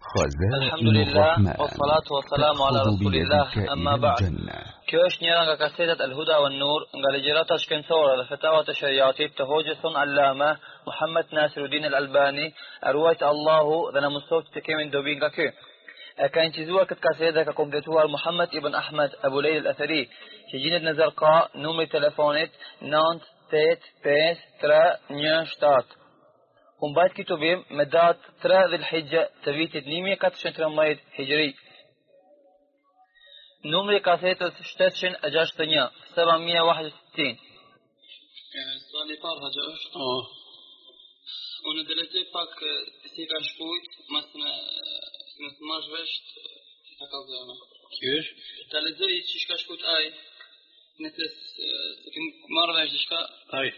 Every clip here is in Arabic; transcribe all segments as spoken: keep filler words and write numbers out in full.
الحمد لله والصلاة والسلام على رسول الله أما بعد كيوش نيرانغا كاسيدة الهدى والنور غالجرات أشكنثورة لفتاوى تشريعاتي تهوجس علامة محمد ناصر الدين الألباني أرويت الله ذنا مصوت تكيمن دوبين كاكي كان تزوى كاسيدة كقمدتوها محمد ابن أحمد أبو ليل الأثري تجينة نزرقاء نومي تلفونت نانت تيت بيس ترى نياشتات ومبعد كتبهم مدات ترى ذي الحجة تبيت نيمية كاتشن ترميد هجري نمري كاسيت شتشن أجاش تنيا سبعمية واحد وستين سؤالي طار هجاش اه وندلتي باك سيكا شكوت مثلا مثل ما جبشت هكذا زيانا كيف؟ تلزري تشكا شكوت آي نتس سكن مرة جشكا آي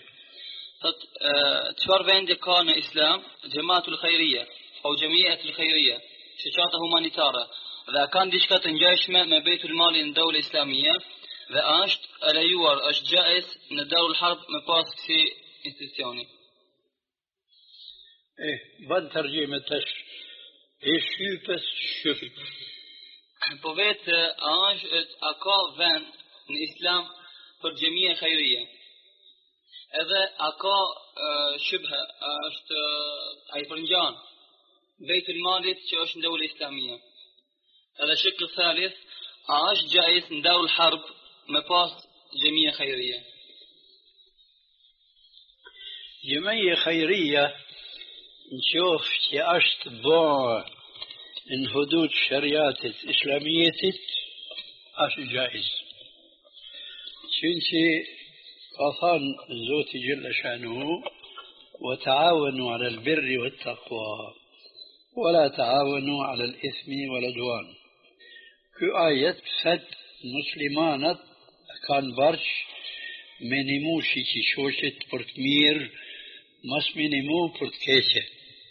تشار بين دكان إسلام جماعة الخيرية أو جمعية الخيرية شجاعة هومانيتارا إذا كان ديشكا تنجاشمة ما بيت المال من الدولة الإسلامية إذا أشت على يوار أش جائز ندار الحرب مباس في انستيسيوني إيه بعد ترجمة تش إيش شو بس شوفي بوفيت أنج أكا فان الإسلام في الجمعية خيرية هذا أكا شبه أشت أي برنجان بيت المال تشوش الدولة الإسلامية هذا شكل ثالث أش جائز ندار الحرب مباس جمعية خيرية جمعية خيرية نشوف شي أشت بو إن حدود شريعة الإسلامية أش جائز شنشي قصان الزوت جل شأنه وتعاونوا على البر والتقوى ولا تعاونوا على الإثم والعدوان كآية فد مسلمانات كان برش منمو شيشي شوشت برتمير مس منمو برتكيشة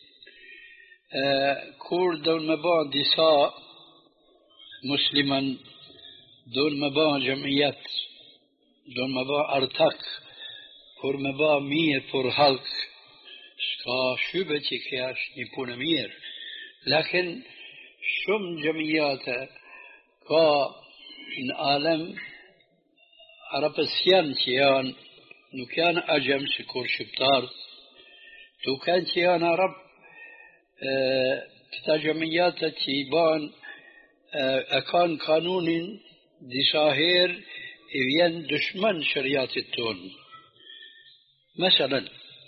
آه كور دول مبا ديساء مسلما دول مبا جمعيات دول مبا ارتاك پر مبا مير پر حلق سكا شبه چكياش نيپون مير لكن شم جمعيات كا ان عالم عربسيان تيان نو كان اجم سكور شبتار تو كان تيان عرب اه كتا جمعيات تيبان اه اكان قانون دي شاهر إذن دشمن شريعة التون مثلا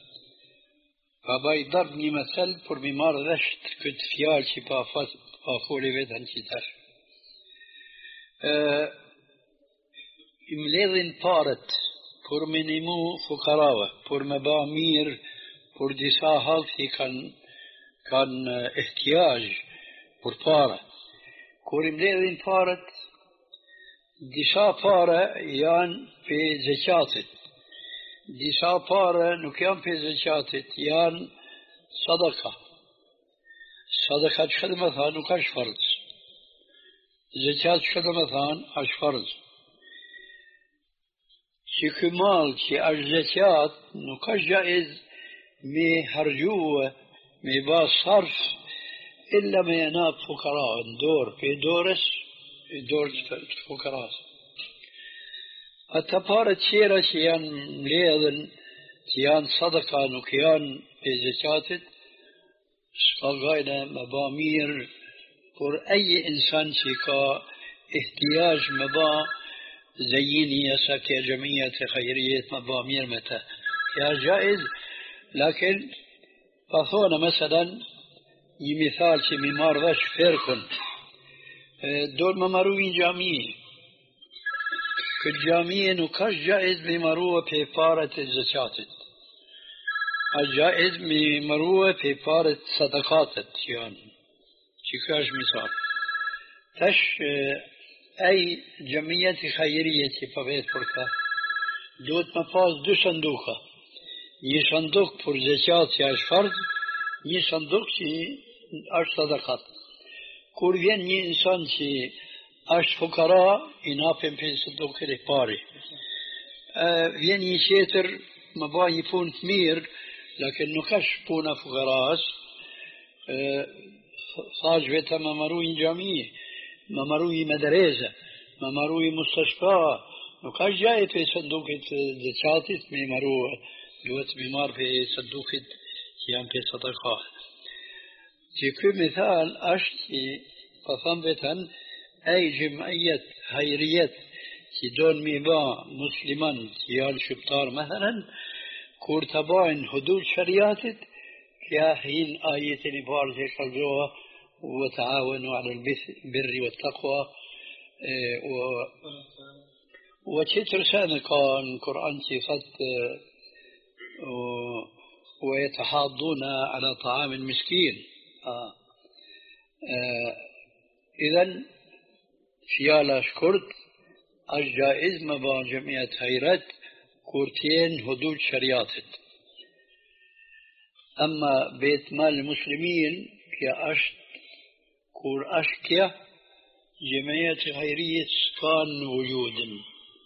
فباي ضربني مثل پر بمار رشت كنت فيال شي بافولي بيدن شتر أه امليذن بارت پر منمو فقراوة پر مبامير پر ديسا هالتي كان كان احتياج پر بارة كور امليذن بارت ديسا بارة يان في زكاتت ديسا بارة نكيان في زكاتت يان صدقة صدقة خدمة نكاش فرض زكاة خدمة اش فرض شي كمال شي اش زكاة نكاش جائز مي هرجوه مي با صرف إلا ما يناب فقراء دور في دورس دور فقراء التبارة شيرا شيان مليذن شيان صدقة نكيان في زكاة سقاقاينا مبامير pour أي إنسان شيكا احتياج مبا زيني يساك يا جمعية خيرية مبامير متى يا جائز لكن فثونا مثلا يمثال شي ممار ذاش فيركن دول ممروين جامعية كالجامعية نكاش جائز بمروة في فارة الزكاة الجائز بمروة في فارة صدقات يعني شكاش مثال تش أي جمعية خيرية فبيت فرقة دوت مفاز دو صندوقة ني صندوق پر زكاة ياش فرض ني صندوق شي اش صدقات كور vjen një insan që është fukara i napin për صندوق e pari vjen një tjetër më ba një punë të mirë lakin nuk është puna fukaras صاج بيتا ممروي جامعية ممروي مدرسة ممروي مستشفى وكاش جاي في صندوق زكاتي ممرو دوت بمار في صندوق يام في صدقات في مثال أشتي فثمبتا أي جمعية خيرية دون ميبا مسلمان تيال شبطار مثلا كور تباين حدود شرياتت كيا حين آية نبار زي قلبوها وتعاونوا على البر والتقوى و وتشتر سنة كان قرآن صفت ويتحاضون على طعام المسكين آه. آه. إذن فيالا شكرت الجائز مبا جمعية خيرات كورتين حدود شرياتت أما بيت مال المسلمين كي أشت كور أشكيا جمعية خيرية كان وجود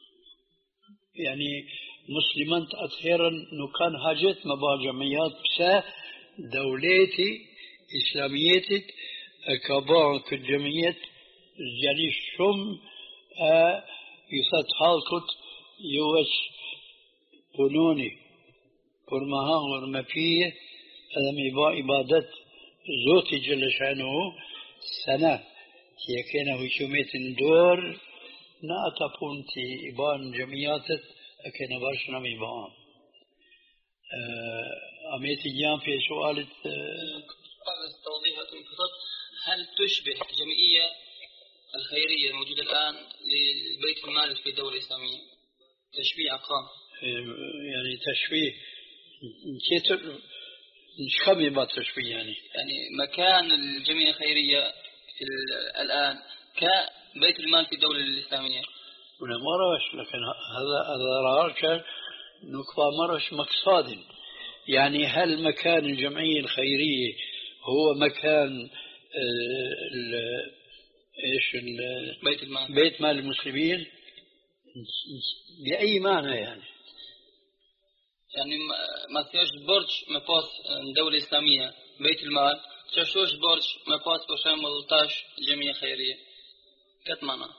يعني مسلمان أثيرا نكان حاجات مبا جمعيات بسا دولتي إسلاميتي كبا كجمعية يعني شم آه يسات حالكت يوش بنوني برمها ورمفيه هذا ميبا إبادة زوتي جل شأنه سنة يكينا هشوميت دور ناتا بونتي إبان جمعياتت أكينا برشنا ميبان أميتي جام في سؤال بعد التوضيح هل تشبه جمعية الخيرية الموجودة الآن لبيت المال في الدولة الإسلامية تشبيه أقام يعني تشبيه كيف خمي ما تشبيه يعني يعني مكان الجمعية الخيرية الآن كبيت المال في الدولة الإسلامية ولا مرش لكن هذا هذا رأيك نقطة مرش مقصاد يعني هل مكان الجمعية الخيرية هو مكان ايش بيت المال بيت مال المسلمين بأي معنى يعني يعني ما تيجي برج ما باس دولة إسلامية بيت المال تشوش برج ما باس بشامل تاش جمعية خيرية كت معنى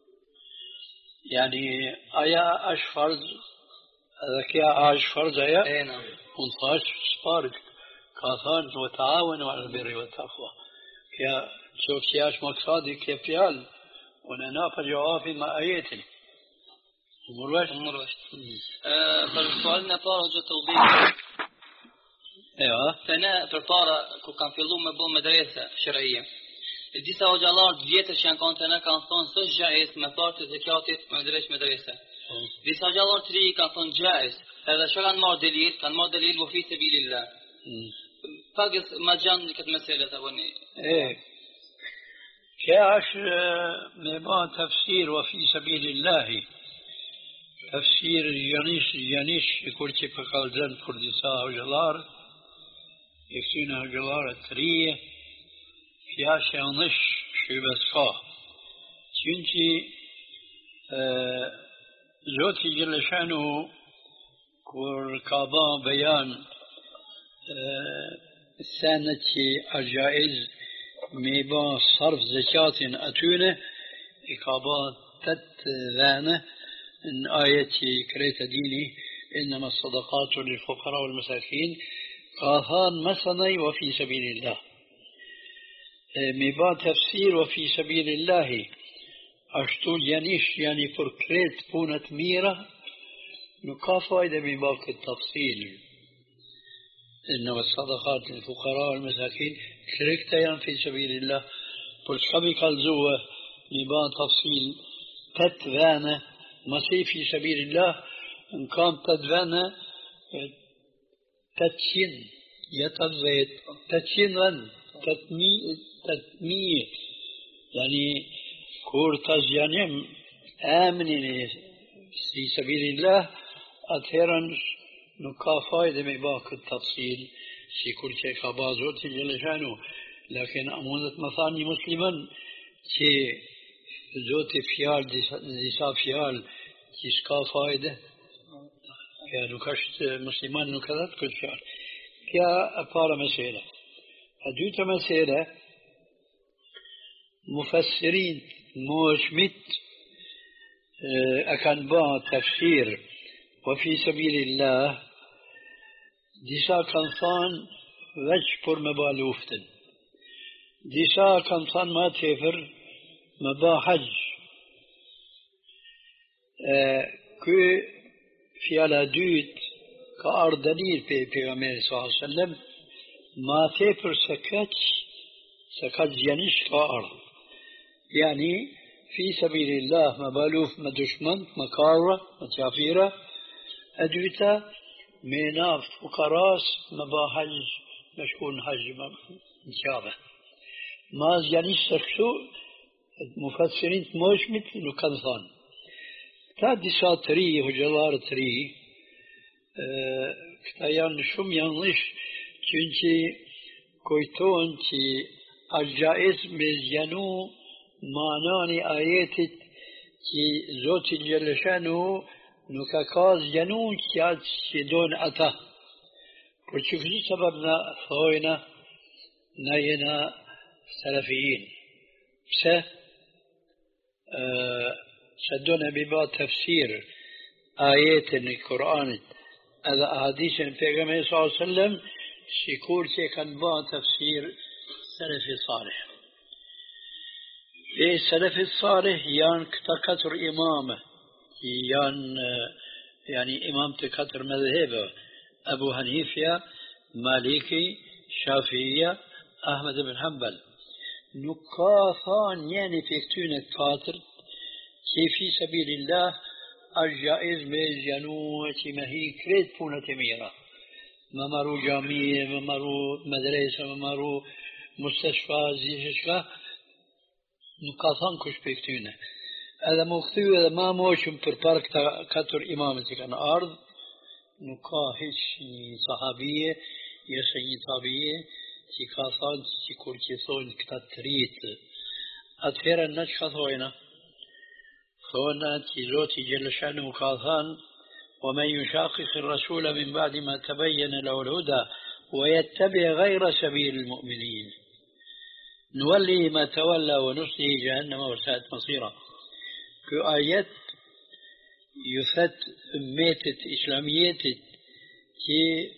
يعني آية أش فرض ذكية أش فرض آية اي نعم ونطاش فرض كاثان وتعاونوا على البر والتقوى كيا شو كياش مقصادي كيفيال وننا فجوافي ما آيتي مروش مروش آه فالسؤال نطار جو توضيح ايوه فانا برطارة كان في لوم بو مدرسة شرعية دي سواجالار ديت عشان كنت انا كان صون سج جائز مطارت زكاتة مدرسة مدرسة دي سواجالار تري كان صون جائز هذا شو كان مار دليل كان مار دليل وفي سبيل الله فاقص مجان كت مسألة تبني ايه كاش مبان تفسير وفي سبيل الله تفسير يانيش يانيش يقول كيف قال زن كردسا وجلار يكسينا جلار التريه كاش يانش شو بس فا چونكي اه زوتي جل شانه كور كابان بيان اه السنة الجائز ميبان صرف زكاة أتونه إقابات تتذانه إن آية كريت ديني إنما الصدقات للفقراء والمساكين قاهان مثني وفي سبيل الله ميبان تفسير وفي سبيل الله أشتول يانيش يعني فركريت بونة ميرة نقافة إذا ميباك التفصيل إنما الصدقات للفقراء والمساكين كريكتيان في سبيل الله فالشخبي قال زوه ميبان تفصيل تتذانه مسيح في سبيل الله إن كان تدفن تتشين يتضيت تتشين ون تتمي تتمي يعني كور تزيانيم آمنين في سبيل الله أثيرا نكافايد مباك التفصيل في كل شيء خبازوت جل شانه لكن أمونة مثاني مسلما كي زوت فيال ديسا فيال كيسكا فايدة يا نكشت مسلمان نكذت كل فيال كيا أبارا مسألة أدوت مسألة مفسرين موشمت أكان با تفسير وفي سبيل الله ديسا كنصان وجه بور مبالوفتن ديسا كنصان ما تفر مبا حج كو في على دوت كأردنير في پیغمبر صلى الله عليه وسلم ما تفر سكت سكت جنش كأرض يعني في سبيل الله مبالوف مدشمن مكارة متافيرة أدوتا ميناف فقراس مبا حج مشكون حج مشابه ما يعني سكسو مفسرين موشمت نكنثان تادي ساتري وجلار تري اه كتايان شم ينلش چونچه كويتون چي الجائز مزيانو معناني آياتت كي زوت الجلشانو نكاكاز جنون كياد شدون أتا وشكري سببنا ثوينا ناينا سلفيين بس أه شدونا ببا تفسير آيات القرآن هذا أحاديث النبي صلى الله عليه وسلم شكور كان با تفسير سلفي صالح في السلف الصالح يان كتر إمامه يان يعني إمام كتر مذهبه أبو حنيفة مالكي شافعية أحمد بن حنبل نكاثان يعني في كتونة كاتر كيف في سبيل الله الجائز ميزيانو ما هي كريت فونة تميرة ممرو جامعية ممرو مدرسة ممرو مستشفى زيششفى نقاطان كش بيكتونه هذا مختوي هذا ما موشم تربارك كتر إمامتك عن أرض نقاهش صحابية يسني طابية تكاثان تكور كيثون كتريت أتفير النجخة ثوينة ثونا تزوتي جل شأن مقاثان ومن يشاقق الرسول من بعد ما تبين له الهدى ويتبع غير سبيل المؤمنين نولي ما تولى ونصله جهنم وساءت مصيرا كآيات يثت ميتة إسلامية كي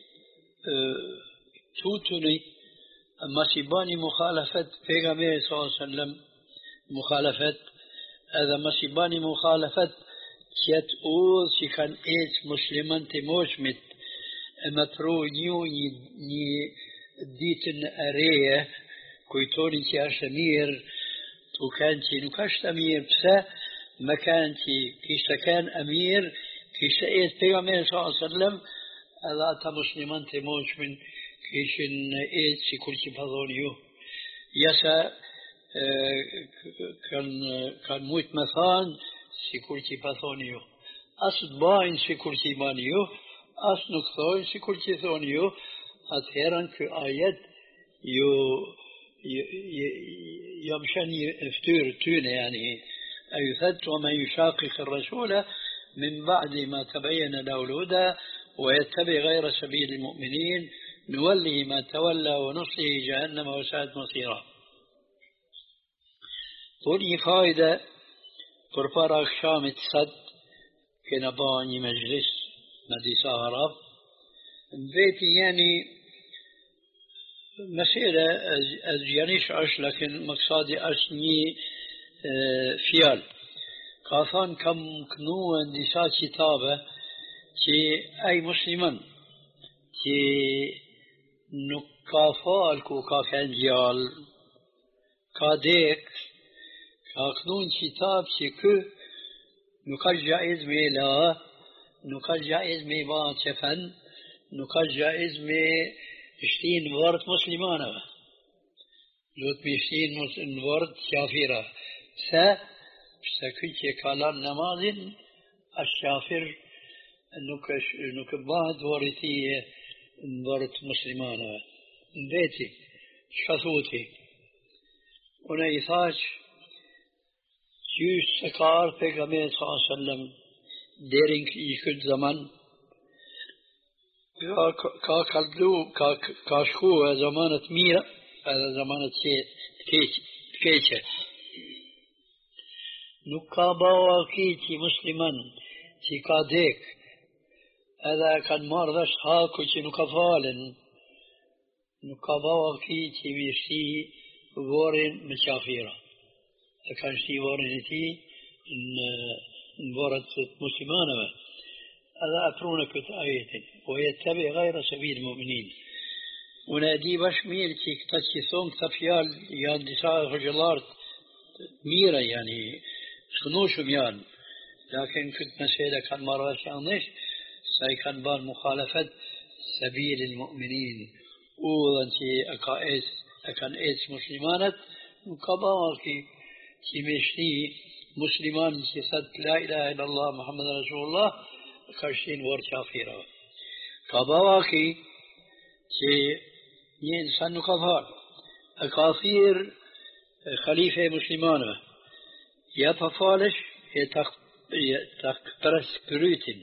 توتني مسيباني مخالفة پیغمبر صلى الله عليه وسلم مخالفة هذا مسيباني مخالفة كيت أول كان إيش مسلمان تموشمت مترو نيو ني ديتن أريه كويتوني كي أشمير تو كانتي نكاشت أمير بسا ما كانتي كيش كان أمير كيش إيت پیغمبر صلى الله عليه وسلم هذا أتا مسلمان تموش من كيشن إيت سي كل شي بهذونيو يسا كان كان موت مثان سي كل شي بهذونيو أصد باين سي كل شي بانيو أصد نكثوين سي كل شي ثونيو أتهيران كآيات يو يمشن يفتور تونه يعني أيثت ومن يشاقق الرسول من بعد ما تبين له الهدى ويتبع غير سبيل المؤمنين نولي ما تولى ونصله جهنم وساءت مصيرا طولي فائدة بربار أخشام التصد كنباني مجلس مديسة عرب بيتي يعني مسألة أجيانيش أش لكن مقصادي أشني فيال كافان كم كنو اندسا كتابة كي أي مسلمان كي نكافال كو كافان جيال كاديك كاكنون كتاب كي كو نكال جائز ميلا نكال جائز مي با تفن نكال جائز مي اشتين ورد مسلمانة لوت بيشتين ورد شافرة سا سكوتي كالان نمازن الشافر نك نك بعض ورثية ورد مسلمانة بيتي شثوتي هنا يثاج يوش سكار پیغمبر صلى الله عليه وسلم ديرينك يكد زمان كا كالدو كا كاشخو زمانة ميرا هذا زمانة كيتش كيتش nuk ka bawaki që musliman që ka dek edhe kanë marrë dhe haku që nuk ka falen, nuk ka bawaki që mi shti vorin me qafira. E kanë shti vorin e ti në, në vorët muslimanëve. Edhe aprune këtë ajetin. O jetë tebe gajra se vidë mu'minin. Unë e di bash mirë që këta që thonë këta fjalë janë disa hëgjëllartë mira, yani shkënushëm janë. Lakin këtë mesele kanë marrë vesh janë sa I kanë banë mukhalafet sabilil mu'minin. Udhën që e ka es, e kanë es muslimanët, nuk ka bawaki që me shti musliman që thëtë la ilaha illallah Muhammed Rasulullah, ka shtinë vorë qafira. Ka bawaki që një insan nuk ka falë. E ka thirë khalife muslimanëve. Ja pa falësh, e ta këpërës kërytin.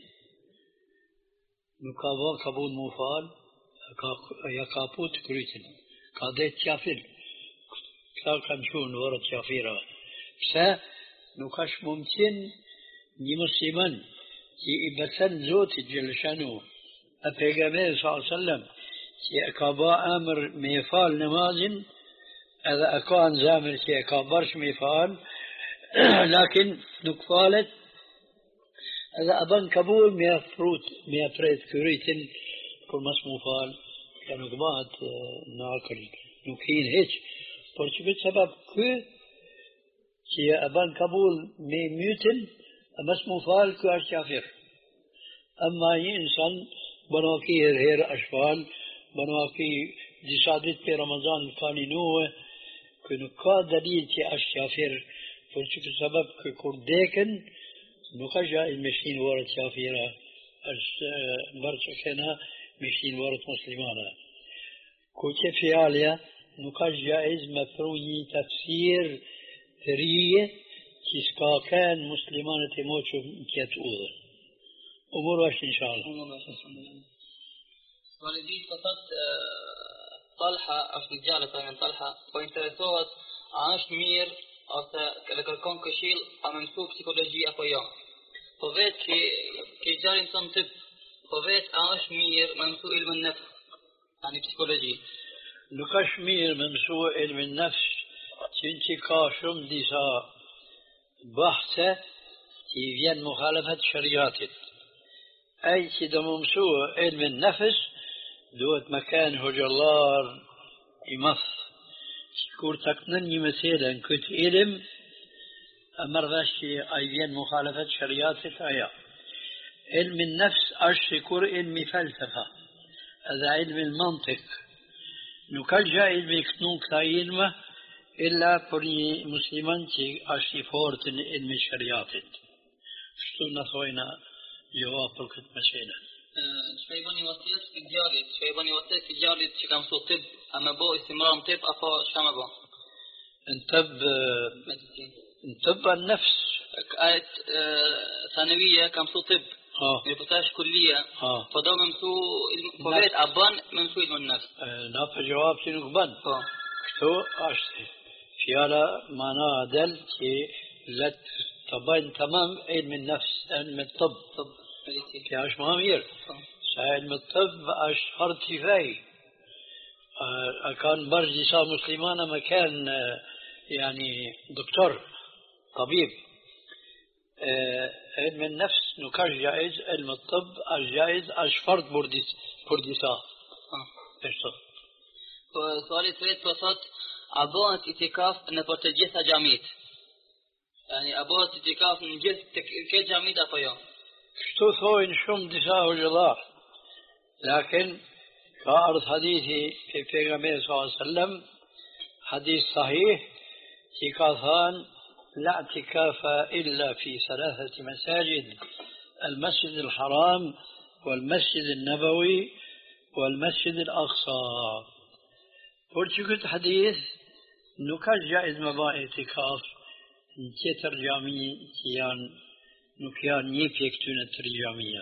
Nuk ka ba kabun mu falë, ja ka put kërytin. Ka dhe qafir. Këta kanë qunë në vorët qafira. Pse nuk është mumësin një musliman që I besen Zotit Gjeleshanu, e pejgamberi sallallahu alaihi wasallam që e ka ba emër me e falë namazin, edhe e ka në zemër që e ka bërsh me e falë, lakin nuk falet, edhe e bën kabul me e frut, me e prejt kërytin, për mas mu falë, ka nuk bëhat në akër, nuk hinë heq, por që këtë sebab kë, që e bën kabul me mytin, e mas mu falë, kë është qafir. Amma një insan, banaki herë herë është falë, banaki disa ditë për Ramazan ka një nuhe, kë nuk ka dalil që është qafir, për që këtë sebab kë kur deken, nuk është gjaiz me shtinë vorët qafira, është bërë që kena me shtinë vorët muslimana. Ku që fjalja, nuk është gjaiz me pru një tafsir të rije, që s'ka kanë muslimanët e moqëm në këtë udhën. Umur është inshallah. Umur është inshallah. Validit po thotë Talha është një djalë për Talha, po interesohet a është mirë ose edhe kërkon këshill a më mësu psikologji apo jo. Po vetë që ke djalin son tip, po vetë a është mirë më mësu ilmën nefs, ani psikologji. Nuk është mirë më mësu ilmën nefs, që që ka shumë disa bahse që vjen mukhalafat shariatit. Ai që do më mësu ilmën nefs, duhet me kanë hoxhallar I madh. Kur të kënën një mesele në këtë ilm, e mërë vesh që a I vjen mukhalafat shariatit aja. Ilmi nefs është sikur ilmi falsafa, edhe ilmi mantik. Nuk është gjë ilmi këtnu këta ilma, illa për një musliman që është I fortë në ilmi shariatit. Shtu në thojna gjëva për këtë mesele. Që I bani vasijet të djalit, që I bani vasijet të djalit që kam su tib, a me bo istimram tib, apo që me bo? Në tib, në tib a nefs. Ajt thanevije kam su tib, me pëtash kullija, po do me mësu, po vet a ban me mësu ilmën nefs. Na për gjawab që nuk ban. Këtu është fjala mana del që let të bajnë tamam ilmën nefs, ilmën tib. Kja është ma mirë, sa ilmë të tëbë është farë të fej. A kanë bërë disa muslimana me kanë yani doktor, tabib. Ilmë nefs nuk është gjaiz, ilmë të tëbë është gjaiz, është farë për disa. Sualit të vetë për thot, a bëhet itikaf në për të gjitha gjamit? Yani a bëhet itikaf në gjithë të këtë gjamit apo jo? Kështu thojnë shumë disa hoxhallar, lakin ka ardhë hadithi e pejgamberit sallallahu alaihi wasallam, hadith sahih, që ka thënë la i'tikafa illa fi thalathati masajid, al-Masjid al-Haram, wal-Masjid al-Nabawi, wal-Masjid al-Aqsa. Por që këtë hadith nuk ka gjaiz me ba i'tikaf në tjetër gjami që janë nuk janë një pje këtyne të rëgjamia.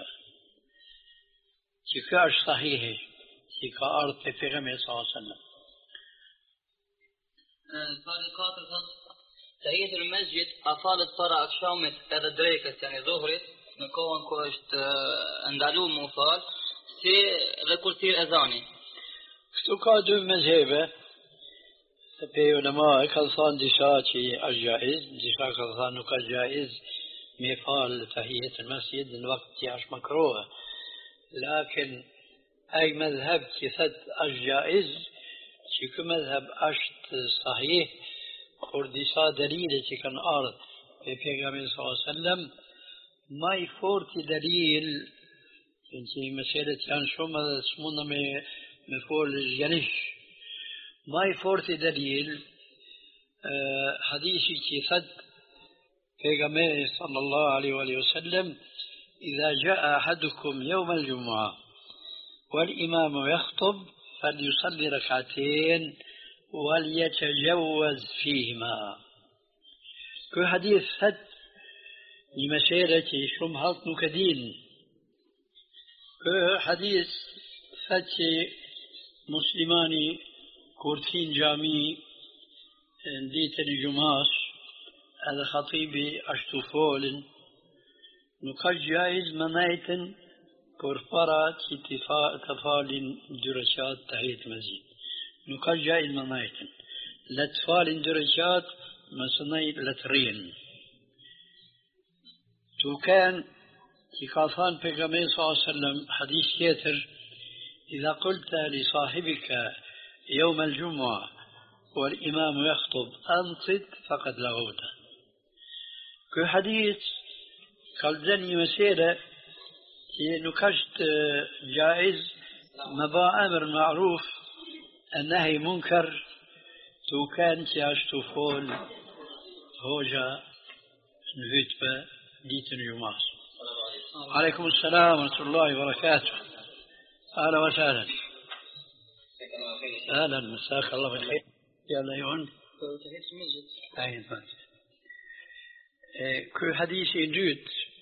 Që ka është sahihi, që ka ardhë për pejgamberi sallallahu alaihi wasallam. Pari katër thot, تهية المسجد أفالت para akşamit edhe drekës, yani dhuhrit, në kohën ku është ndaluar më fal, si dhe kur thirr ezani. Këtu ka dy mezhebe, të pe ulema kanë thënë disa që është jaiz, disa kanë thënë nuk është jaiz me fal tahiyat al-masjid në vakt që është makruhe. Lakin ai mezheb që thot është jaiz, që ky mezheb është sahih, kur disa dalile që kanë ardhur pe pejgamberit sallallahu alaihi wasallam, ma i forti dalil që meselet janë shumë dhe s'munda me me folë zgjanish. Ma i forti dalil hadithi që thot pejgamberi sallallahu alaihi wasallam: إذا جاء أحدكم يوم الجمعة والإمام يخطب فليصلي ركعتين وليتجوز فيهما. كل حديث هد لمسيرة شم هالت نكدين. كل حديث هد مسلماني كورتين جامي ديت الجماس هذا خطيبي أشتفول نقاش جائز منايتن كورفارات تفال درجات تحية مسجد. نقاش جائز منايتن لتفال درجات مسني لترين. تو كان كافان بيغامبر صلى الله عليه وسلم حديث يتر: إذا قلت لصاحبك يوم الجمعة والإمام يخطب أنصت فقد لغوت. كل حديث قال ذني مسيرة نكشت جائز مبا أمر معروف النهي منكر. تو كان تياشتو فول هوجا نفيتبا ديتن يوماس. عليكم السلام ورحمة الله وبركاته. أهلا وسهلا. أهلا مساك الله بالخير. يلا يون أين كل حديث يجود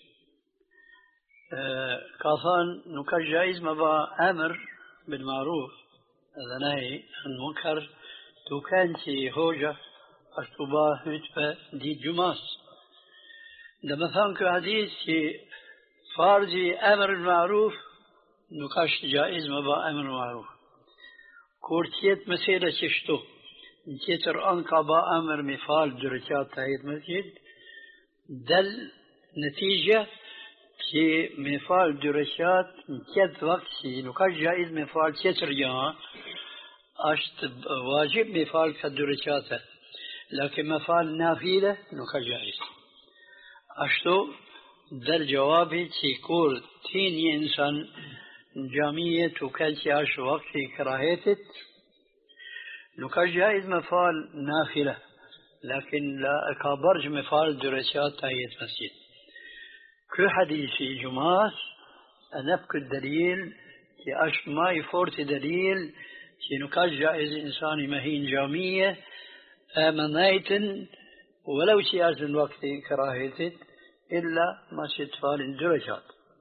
كافان نكر جائز مبا أمر بالمعروف هذا نهي عن منكر. تو كانتي هوجة أشتباه هتبا دي جماس. لما فهم كحديث فارجي أمر المعروف نكاش جائز مبا أمر المعروف. كورتيت مسيرة ششتو نتيتر أنقى با أمر مفال درجات تحية مسجد دل نتيجة في مفال درجات نتيت وقت سي نكاش جائز مفال تيتر جان أشت واجب مفال كدرجات، لكن مفال نافلة نكاش جائز. أشتو دل جوابي تيكول تيني إنسان جامية وكالتي عش وقت كراهيتت نكاش جائز مفال نافلة، لكن لا أكابرج مفال درجات تحية مسجد. كل حديثي جماس أنبك الدليل في أش ما يفورت دليل في نكاش جائز إنسان مهين جامية آمنايتن ولو سياس الوقت كراهيتت إلا ما ستفال درجات.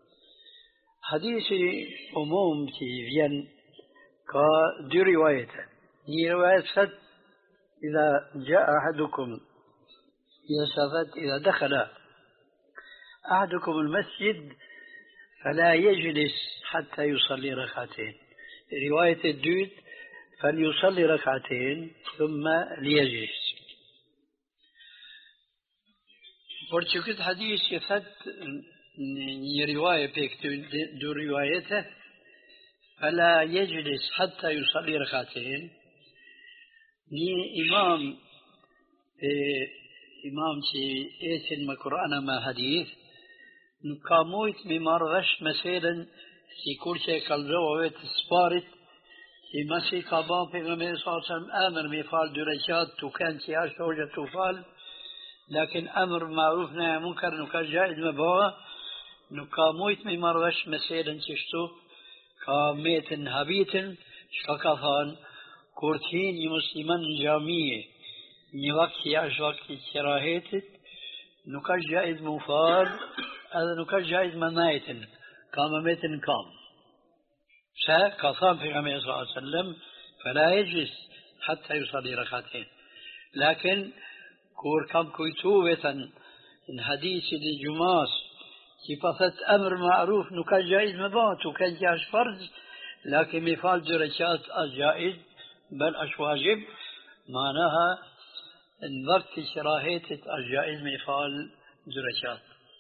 حديثي عموم في فين كدي روايته. دي رواية فت إذا جاء أحدكم إذا سافت إذا دخل أحدكم المسجد فلا يجلس حتى يصلي ركعتين. رواية الدود فليصلي ركعتين ثم ليجلس. برشكت حديث يفت رواية بيك دو روايته فلا يجلس حتى يصلي ركعتين. ني إمام إيه إمام تي إيتن ما قرآن ما حديث نقامويت ممارغش مثلا في كل شيء كالجوابات سبارت في مسي كابان في غمير صلى الله عليه وسلم أمر مفال درجات وكان تياش توجه تفال، لكن أمر معروف نهي منكر نكاش جائز مبوا نقامويت ممارغش مثلا تشتو كاميتن هبيتن شكاكافان كورتين مسلمان جامية من وقت يعش وقت كراهيتت نكاش جائز مفال هذا نكاش جائز منايتن كامميتن كام سا كافان في غمية صلى الله عليه وسلم فلا يجلس حتى يصلي ركعتين. لكن كور كم كويتوبة إن حديث الجماس كيفت أمر معروف نكان جائز مبات وكان جاش فرض لكن مثال درجات الجائز بل أش واجب معناها إن وقت شراهية الجائز مثال درجات.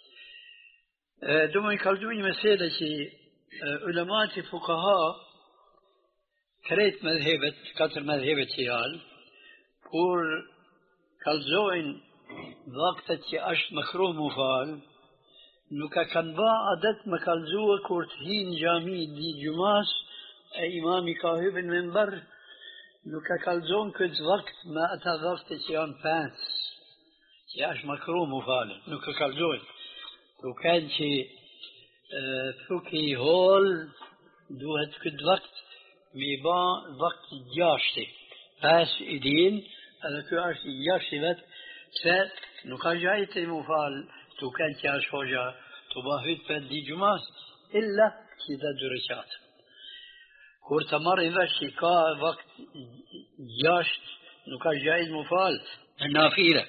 دوما يكالدوني مسألة علماء فقهاء كريت مذهبة كتر مذهبة يال بور كالزوين وقتت أش مكروه مفال نوكا كان با عدد مكالزوه كورتهين جامي دي جماس إمامي كاهب المنبر نوكا كالزون كنت وقت ما أتا وقت يان فانس ياش مكروه مفال نوكا كالزوين وكان شي ثوكي هول دوهت كد وقت ميبا وقت جاشتي فاس إدين هذا كو عشتي جاشتي بات سات نوكا جايتي مفال تو كان تياش خوجا تباهيت فدي جماس إلا كذا درجات كورتا مر إذا شكا وقت جاشت نوكا جايز مفال النافيرة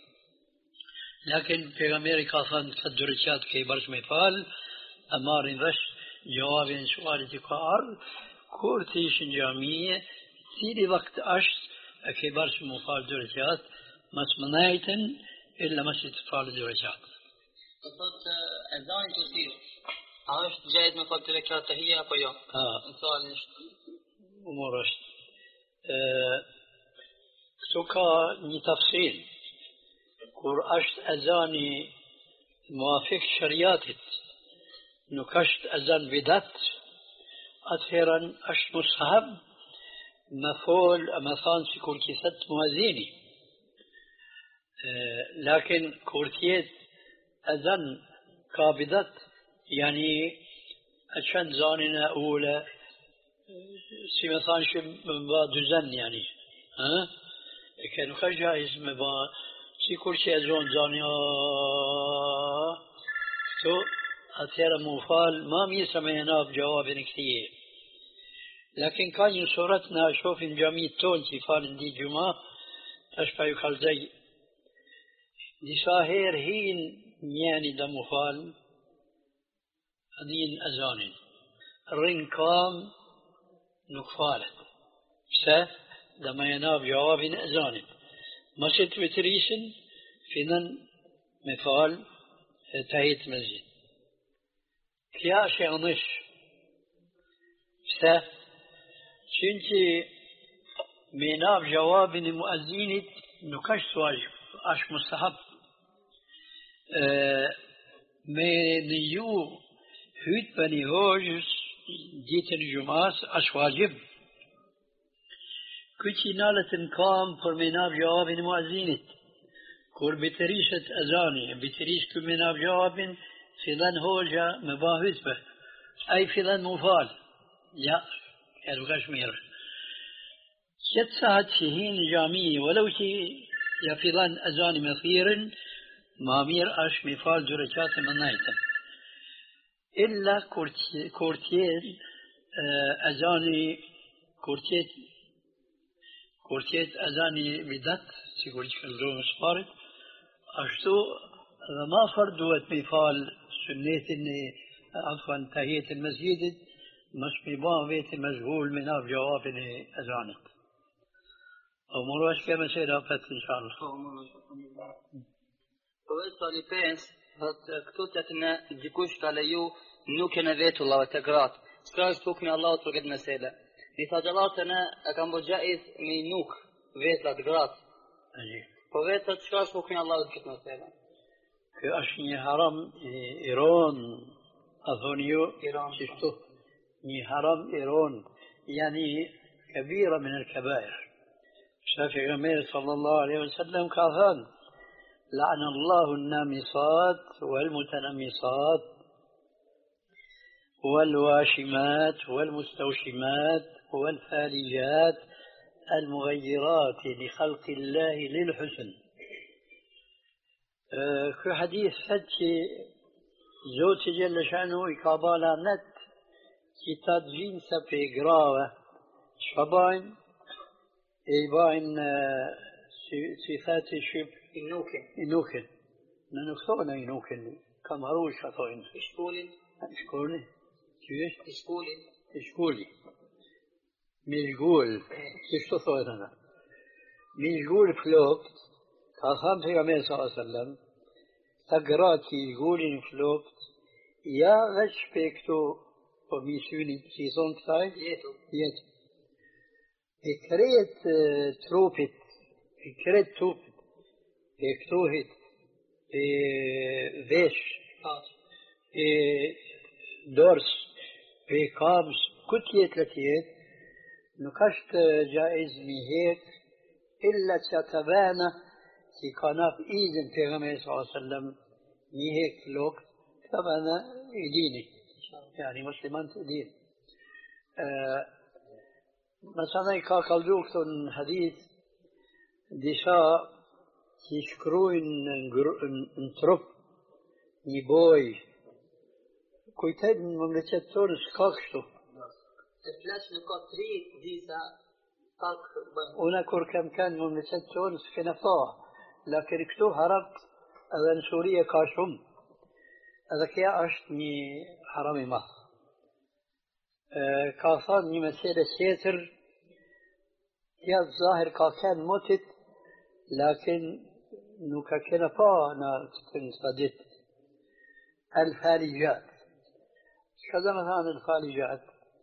لكن في أمريكا كان كدرجات كي برش مفال أمار إذا جواب سؤالي كار كورتيش جامية تيري وقت أشت كي برش مفال درجات مسمنايتن إلا مسجد فال درجات. قصة أذان كثير عاشت جايز من فال درجات هي أبويا. آه. سؤال نشت. أمورش. أه سوكا نتفصيل. كور أشت أذاني موافق شرياتت. نكشت أذان بدات. أثيرا أشت مصحب. مفول مثلا سيكون كيست موازيني. أه لكن كورتيت أذن قابضت يعني أشان زاننا أولى سيمثان شم دزن يعني ها كانوا خجائز مبا سيكون شيء أزون زاني تو أثير موفال ما ميسمينا بجواب كثير لكن كان صورتنا شوف جميع تون فال دي جمعة تشبه يخلزي لساهر هين يعني دمفال أدين أزانين رنكام نكفالت سه دما يناب جواب أزانين مسجد وتريسن فينن مثال تهيت مسجد كيا شيء سه شنتي مناب جواب مؤذين نكش واجب أش مستحب أه منيو هيت بني هوجس جيت الجماس أش واجب كتي نالة كام فرميناب جواب مؤذينت كور بتريشة أذاني بتريش كميناب جواب فلان هوجا مباهت به أي فلان مفال يا كانوا كشمير ست ساعات شهين جامية ولو شي يا فلان أذاني مثير مامير أش مفال درجات من نايتن إلا كورتيين أذاني كورتيت كورتيت أذاني بدت سيقول شكل سفارت أشتو ما فردوت مفال سنيت إني عفوا تهية المسجد مش مبان بيت مشغول من أب جواب أذانك أو مروش كما سيدا فت إن شاء الله. Povećali pens, ktotet në dikush ka leju nuk e në vetullave të gratë. S'ka është hukmi Allahut për këtë mesele. Disa xhallarë në e kanë bërë gjaiz me nuk vetlat gratë. Po vetat çka është hukmi Allahut këtë mesele? Ky është një haram iron, a thoni ju, çishtu. Një haram iron, yani كبيرة من الكبائر. شافعي النبي صلى الله عليه وسلم كافان لعن الله النامصات والمتنمصات والواشمات والمستوشمات والفالجات المغيرات لخلق الله للحسن. أه في حديث فتي زوت جل شأنه إقابالا نت كتاب جنس في قراوة شباين إيباين صفات شب إنوكن إنوكن ننخصونا إنوكن كمروش خطوين إشكولي إشكولي كيف إشكولي إشكولي مشغول كيف تصورنا مشغول فلوك كخام في عمر صلى الله عليه وسلم تقراتي يقولين فلوك يا غش بيكتو وميسوني سيزون كتاي يتو يتو إكريت تروبت إكريت توبت إكتوهت فيش دورس كامس كتلة ثلاثيات نكشت جائز ميهيك إلا تتبانى في قناة إيدن في غمية صلى الله عليه وسلم ميهيك لوك تبانى إديني يعني مسلمان دين آه مثلا كاكالدوكتون حديث ديشا يشكروين نترب نبوي كويتاد مملكة تونس كاكشتو فلاش نقطري ديسا طاق هنا كور كم كان مملكة تونس في نفاه لكن كتو هربت أذن سوريا كاشم هذا كيا أشتني حرامي ما أه كافان مسألة سيتر يا الظاهر كان موتت لكن نوكا كنفا أنا تنصدت الفالجات كذا مثلا الفالجات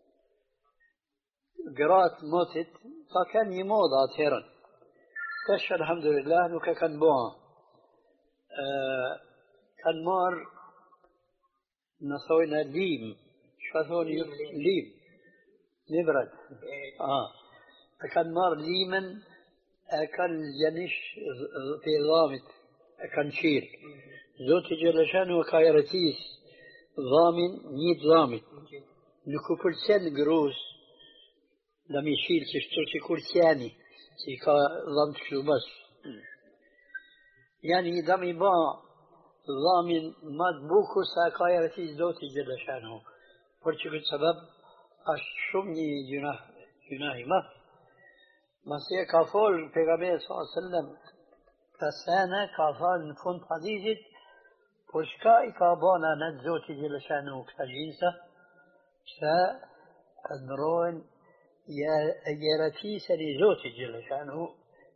قرات موتت فكان يموض أثيرا كش الحمد لله نوكا كان بوان أه كان مار نصوينا ليم شفاثون ليم نبرد آه كان مار ليمن كان جنش في ضامت كان شير زوت جلشان وكايرتيس ضامن نيت ضامت نكو كل سن قروس لم يشيل تشتوتي كل ثاني تيكا ضامت شو بس يعني دمي با ضامن مدبوكو ساكايرتيس زوت جلشانه فرشك السبب أشمني جناه جناهي ما مسيح كافول پیغمبر صلى الله عليه وسلم كسانة كافال فون حديث پشكا إكابانا نزوتي جلشانه كتجينسة شا النرون يرتي سري زوتي جلشانه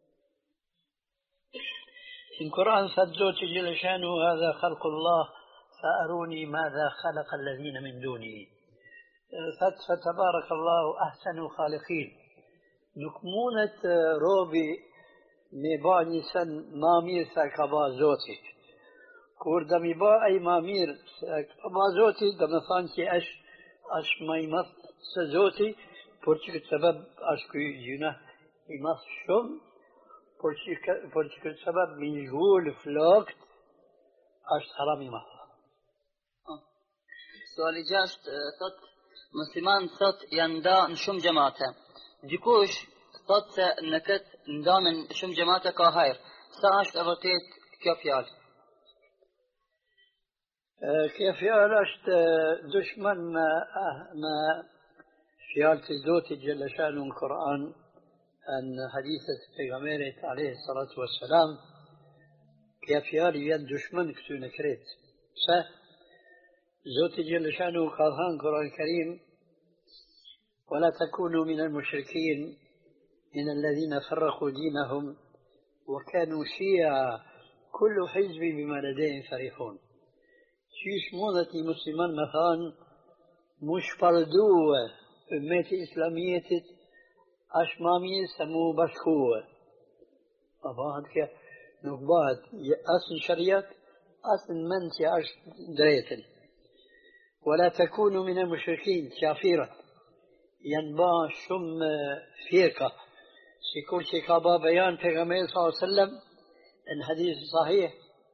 في القرآن صدوتي جلشانه هذا خلق الله فأروني ماذا خلق الذين من دونه فتبارك الله أحسن الخالقين نكمونة روبي ميباني سن مامير ساكبا زوتي كور دمي با أي مامير ساكبا زوتي دمثانكي أش أش مايمث سزوتي پرچك سبب أشكي جناه إمث شم پرچك سبب من جول فلوكت أش حرامي مث سؤالي جاشت صد مسلمان صد يندا نشم جماعته ديكوش صد نكت ندامن شم جماعته كاهير ساعش أغطيت كيف يال كيف يال أشت دشمن ما ما فيال تزدوتي جل شأنه القرآن أن حديثة پیغمبر عليه الصلاة والسلام كيف يال يد دشمن كتو نكريت سه زوتي جل شأنه قالهان القرآن الكريم ولا تكونوا من المشركين من الذين فرقوا دينهم وكانوا شيعا كل حزب بما لديهم فرحون شيش موضتي مسلمان مثلا مش فردوه أمتي إسلامية أشمامية سمو بشكوه أبعاد كي نقبات أصل شريعت أصل من تعيش دريتن ولا تكونوا من المشركين كافرة ينبع شم فيركة سيكون شكابا بيان پیغمبر صلى الله عليه وسلم الحديث صحيح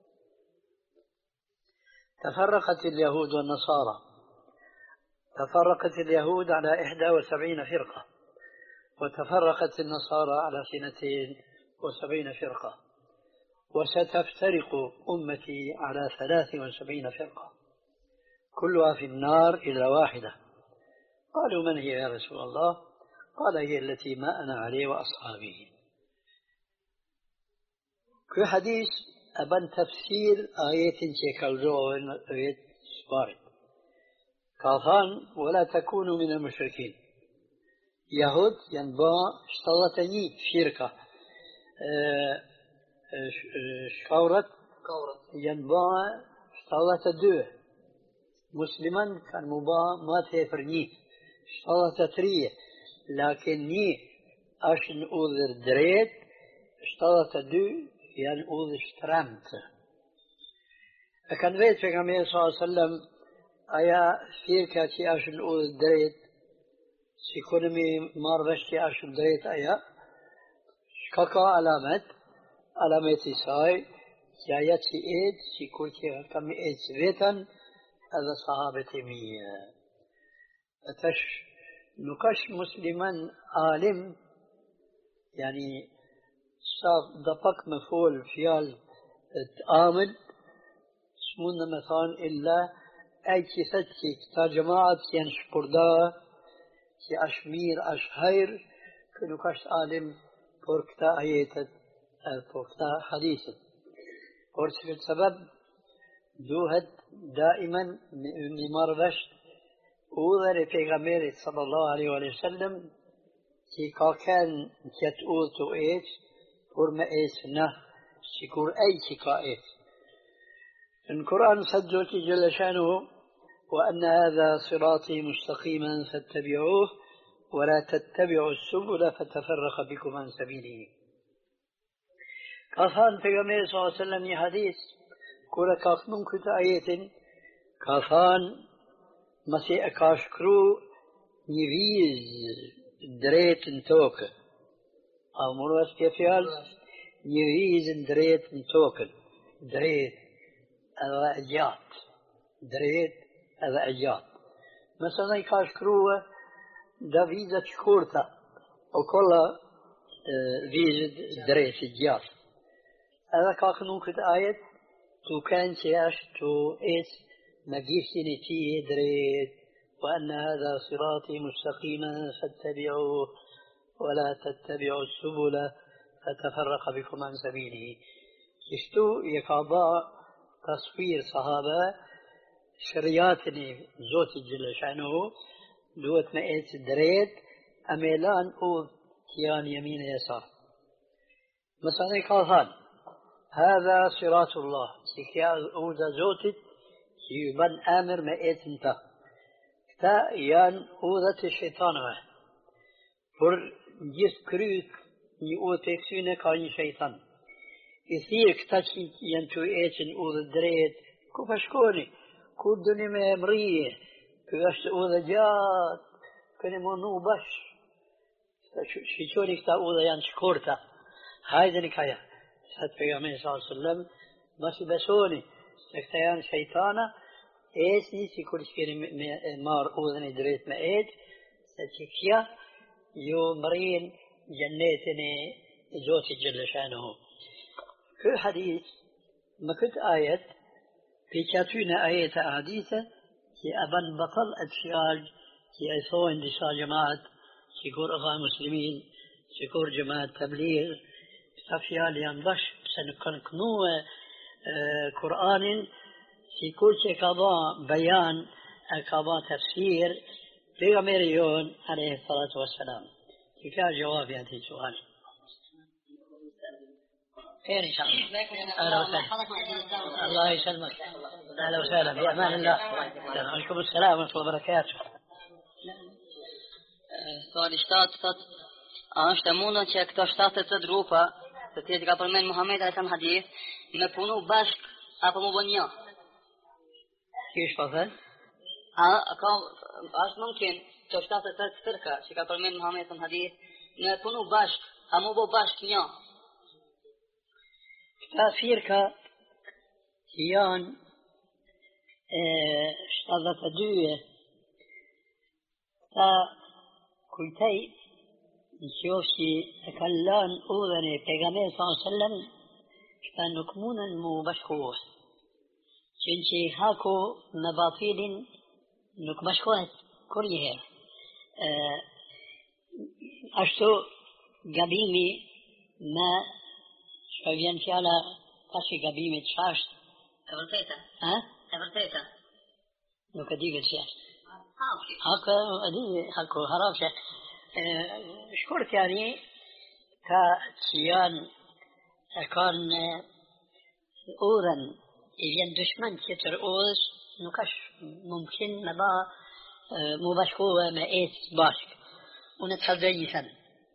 تفرقت اليهود والنصارى تفرقت اليهود على إحدى وسبعين فرقة وتفرقت النصارى على اثنتين وسبعين فرقة وستفترق أمتي على ثلاث وسبعين فرقة كلها في النار إلا واحدة قالوا من هي يا رسول الله قال هي التي ما أنا عليه وأصحابي كل حديث أبن تفسير آيات تكالجوهن آيات سبارت كافان ولا تكونوا من المشركين يهود ينبع اشتغلتني شركة شكورت ينبع اشتغلت دوه مسلما كان مبا ما تفرني اشتغلت تريه لكني أشن أوذر دريت اشتغلت دو يعني أوذر اشترمت أكن بيت في النبي صلى الله عليه وسلم أيا شركة شي أشن أوذر دريت سيكونمي ماربشتي أشن دريت أيا شكاكا علامات علامات ساي جايات سي إيد سيكوتي كم إيد سبيتا هذا صحابة مية أتش نكش مسلما عالم يعني صار دقق مفعول فيال تآمن اسمونا مثلا إلا أي كيستي تا جماعة يعني شقردا كي أشمير أشهير كنكش عالم بوركتا آيات بوركتا حديثا ورسل السبب دوهد دائما نماربش أوذر في صلى الله عليه وسلم كي كان كتؤذ تؤيت فرما إيس نه سيكور أي كائت القرآن سجلت جل شانه وأن هذا صراطي مستقيما فاتبعوه ولا تتبعوا السبل فتفرق بكم عن سبيله كافان في النبي صلى الله عليه وسلم يحديث كورا كافنون كت آيات كافان مسيء كاشكرو نيفيز دريت انتوك أو مروس كيفيال نيفيز دريت انتوك دريت الأجيات دريت الأجيات مثلا كاشكرو دا فيزا شكورتا وكل فيزا دريت الجيات هذا كافنون كت آيات تو كان سياش تو إس مجيسني تي دريت وأن هذا صراطي مستقيما فاتبعوه ولا تتبعوا السبل فتفرق بكم عن سبيله اشتو يقابا تصوير صحابة شرياتني زوت جل شأنه دوت مئات دريت أميلان أو كيان يمين يسار مثلا قال هذا صراط الله سيكيا أودا زوتت يبن آمر مئات انت تا يان أودا الشيطان فر جس كريك يؤو تكسينة كاين شيطان يثيرك تاشي ينتو ايتن أودا دريت كو فشكوني كو الدنيا ممرية كوش أودا جات كني منو باش شيشونك تا أودا يان شكورتا هايدني كايا سات پیغمبر صلی الله علیه وسلم ماشي بسوني سكتيان شيطانا ايسني سيكول شيري مار اوذني دريت مئات ستكيا يو مرين جنيتني زوتي جل شانه كل حديث ما كنت آيات في كاتونا آيات حديثة كي أبن بطل أتشيال كي أيثوين ديسا جماعة سيكور أخوان مسلمين سيكور جماعة تبليغ أفيال ينبش سنكنكنو آه قرآن سيكون كذا بيان كذا تفسير لغمريون عليه الصلاة والسلام كيف جواب هذه السؤال خير إن شاء الله أهلا وسهلا الله يسلمك أهلا وسهلا بأمان الله عليكم السلام ورحمة الله وبركاته سؤال اشتاط أشتمونا شك تشتاط تدروفا فتيجي قبل من محمد عليه السلام حديث نكونوا باشك أبو مبنيا كيف فضل؟ آه كم أش ممكن تشتاط تركة شك قبل من محمد عليه السلام حديث نكونوا باشك أمو بو باشك نيا تأثير كا يان اشتغلت دوية تا كنتي نشوفي كلان أوذني پیغمبر صلى الله عليه وسلم كان نكمونا مبشخوه چنچه هاكو مباطيل نكمشخوه كلها اشتو قبيمي ما فبين في على قصي قبيمة شاشت أبرتيتا ها أبرتيتا لو كديك الشاشت هاكي هاكا أدي هاكو هرافشة شكرت يعني كتيان كان أورا إذن دشمن كتر أوز نكش ممكن نبا مباشكوة ما إيت باشك ونتحدث سنة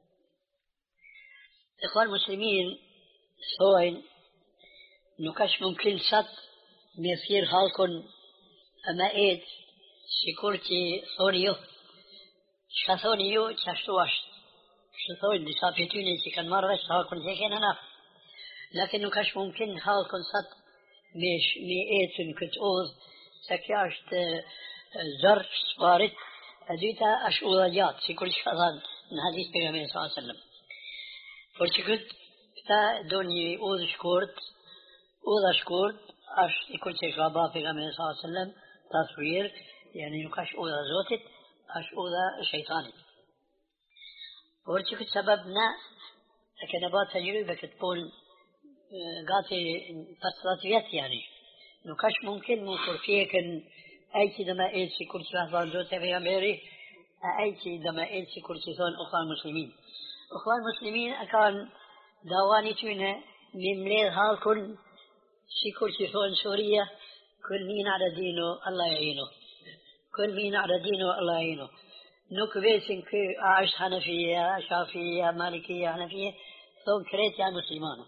إخوان المسلمين سوين نكش ممكن ست ميصير هالكن أما إيت سيكورتي ثونيو شاثونيو تشتوش شاثون لسابيتوني سيكن مرة هالكن هيكين أنا لكن نكش ممكن هالكن ست مش مئات كنت أوز سكياشت زر سبارت أديتا أشؤوليات في كل شغلان من حديث بيغمبر صلى الله عليه وسلم فرشكت تا دوني أوز شكورت أوز شكورت أش كل شيء غابا بيغمبر صلى الله عليه وسلم تصوير يعني نكاش أوز زوتت أش أوز شيطاني فرشكت سببنا كنبات تجربة كتبون قاتي تصرفيات يعني نكاش ممكن ممكن فيك أي شيء دم أي شيء كل شيء هذا جوته في أمريكا أي شيء دم أي شيء كل شيء ثون أخوان المسلمين أخوان المسلمين أكان دواني تونه مملئ حال كل شيء كل شيء ثون سوريا كل مين على دينه الله يعينه كل مين على دينه الله يعينه نكبيسن كي عاش حنفية شافية مالكية حنفية ثون كريت يا مسلمانه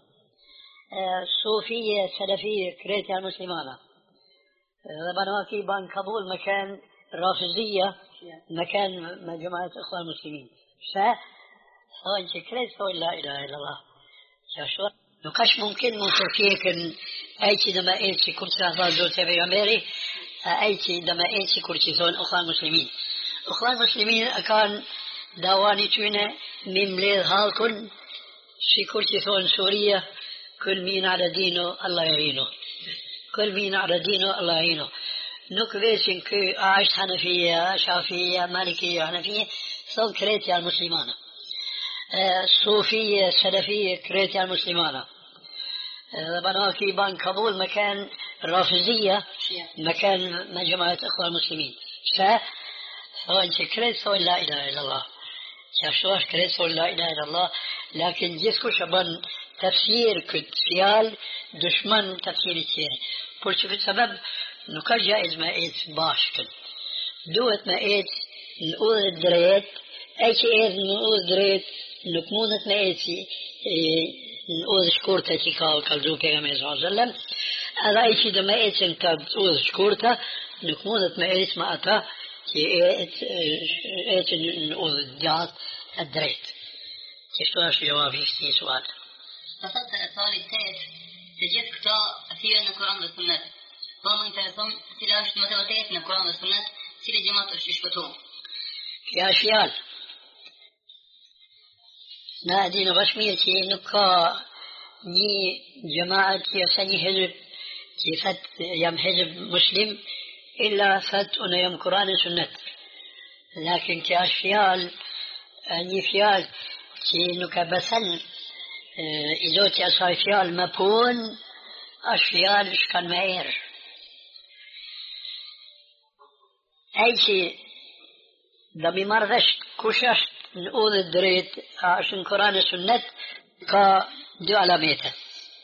صوفية سلفية كريتها المسلمانة بنواكي بان كابول مكان رافضية مكان جماعة إخوان المسلمين فا هون كريت فوق لا إله إلا الله شو نكش ممكن ممكن فيك أي شيء دم أي شيء كل شيء هذا جوته في أمريكا أي شيء دم أي شيء كل شيء ثون أخوان المسلمين أخوان المسلمين أكان دواني تونه مملئ حال كل شيء كل شيء ثون سوريا كل مين على دينه الله يعينه كل مين على دينه الله يعينه نكبيسن كي عاش حنفية شافية مالكية حنفية ثم كريتيا المسلمانة صوفية سلفية كريتيا المسلمانة بناكي بان كابول مكان رافضية مكان جماعة إخوان المسلمين فا هو انت كريت فوق لا إله إلا الله شاشواش كريت فوق لا إله إلا الله لكن جسكو شبان تفسير كتيال دشمن تفسير التيري بولش بسبب نكاش جائز ما إيت باش كن دوت ما إيت نقول الدريت أي شيء إيت نقول دريت نكمونت ما إيت نقول شكورتا تيكاو كالزو بيغمبر صلى الله عليه وسلم هذا أي شيء ما إيت نقول شكورتا نكمونت ما إيت ما أتا إيت إيت نقول ديات الدريت كيف جواب يشتي سؤال فصلت السؤال الثالث تجد كتاب كثير من القرآن والسنة فهم انتهتم سلاش متوتيت من القرآن والسنة سلا جماعة اشتشفتهم يا شيال نادين رسمية نكا ني جماعة يسني حزب كيفت يم حزب مسلم إلا فت أنا يم قرآن والسنة لكن كأشيال ني فيال كي نكا بسن إذا أصايفيال مبون أشيال إشكال مائر أي شيء دمي مرضش كوشش نقول الدريت عشان قرآن السنة كا دو علامته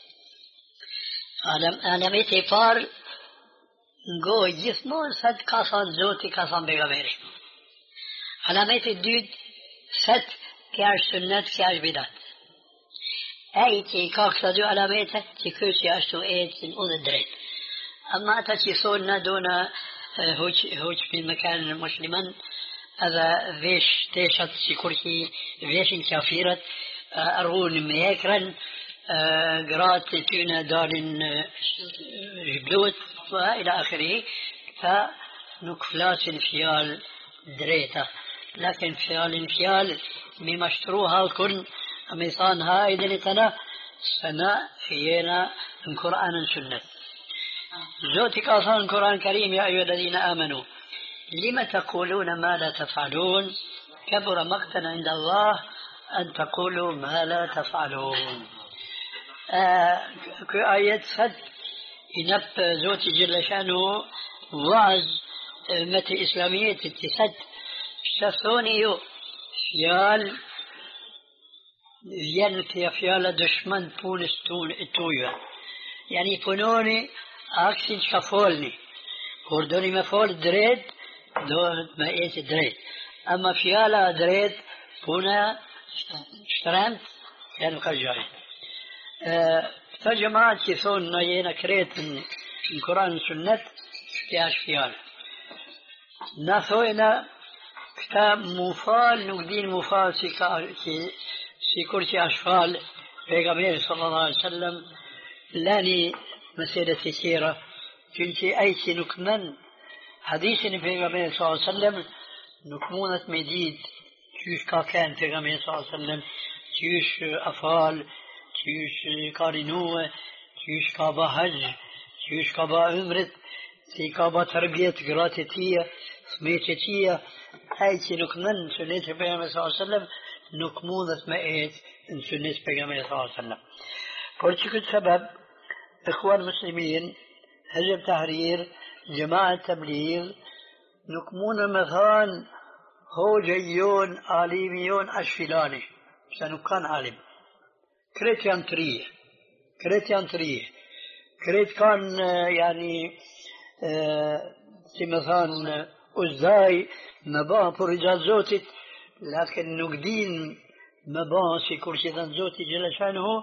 علامته فار نقول جسمون صد كاسان زوتي كاسان بيغميري علامته دود صد كاش سنة كاش بدات أي تي كاكسدو علامته تكوسي أشتو إيت نقول الدريت أما أتى صورنا دون هوج هوج في مكان مسلما هذا فيش تيشت سيكورتي فيش كافيرة أرون ميكرا قرات تينا دارن جبلوت وإلى آخره فنكفلات انفيال دريتا لكن فيال انفيال ممشتروها الكل أميصان هاي دلتنا سنة فينا القرآن سنة زوتك أصلا القرآن الكريم يا أيها الذين آمنوا لم تقولون ما لا تفعلون كبر مقتا عند الله أن تقولوا ما لا تفعلون كآية صد ينب زوتي جل شأنه وعظ متى إسلامية تتسد شخصوني فيال ين في فيال دشمن بولس تون تويا يعني فنوني أكسين شفولني كردوني مفول دريد دو ما إيش دريد أما فيالا دريد هنا اشترمت كانوا كجاري أه فجماعة كيسون نينا كريت من القرآن والسنة فياش فيالا ناثوينا كتاب مفال نقدين مفال سي سي كرسي أشفال بيغمير صلى الله عليه وسلم لاني مسيرة سيرة كنتي أي سي نكمن حديث بيغمير صلى الله عليه وسلم نكمونة مديد تيوش كاكان بيغمير صلى الله عليه وسلم تيوش أفال تيوش كارينوة تيوش كابا حج تيوش كابا عمرت تي كابا تربية قراتتية سميتتية هاي سي نكمن سنة بيغمير صلى الله عليه وسلم نكمونة مئات سنة بيغمير صلى الله عليه وسلم فلتكت سبب إخوان مسلمين حزب تحرير جماعة تبليغ نكمون مثلا هو جيون عالميون أشفلاني سنكان عالم كريتيان تريه كريتيان تريه كريت كان يعني في مثلا أزاي مبا فرجال زوتت لكن نقدين مبا في كرسي زوتي جل شانه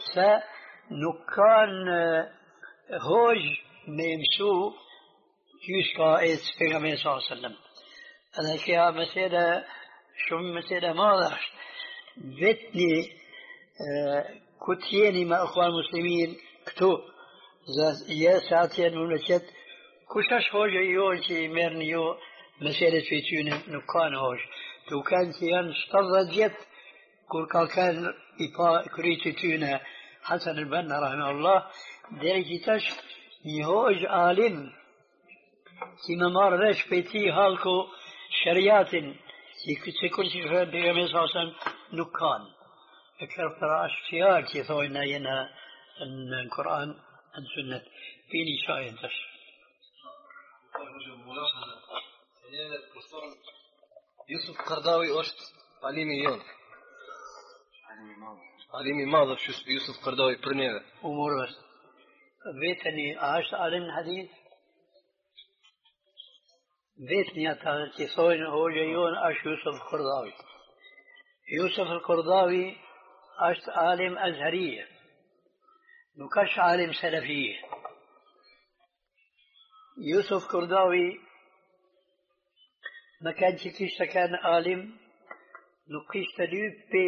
فنكان هوج ميمسو يشكا إيس في صلى الله عليه وسلم أنا كيا مسيرة شو مسيرة ماذا بيتني كتيني مع أخوان المسلمين كتو يا ساعتين ونشت كشاش هوج يوجي ميرنيو مسيرة في توني نكان هوج تو كان كيان اشترى جت كل كان إبا كريت توني حسن البنا رحمه الله درجتش يهوج عالم كما مارش بيتي هالكو شريات يكون شيء بيغمي صلى الله عليه وسلم نكان أكثر فراش فيها كي ثوينا ينا القرآن السنة فيني شاين تش يوسف قرداوي أشت عليمي يون عليمي ماذا شو يوسف قرداوي برنيرة أمور بس بيتني عاشت عالم الحديث بيتني أتاكي صوين هو جيون أش يوسف القرضاوي يوسف القرضاوي أشت عالم أزهرية نكش عالم سلفية يوسف القرضاوي ما كان تكيش كان عالم نقيش تدوب ب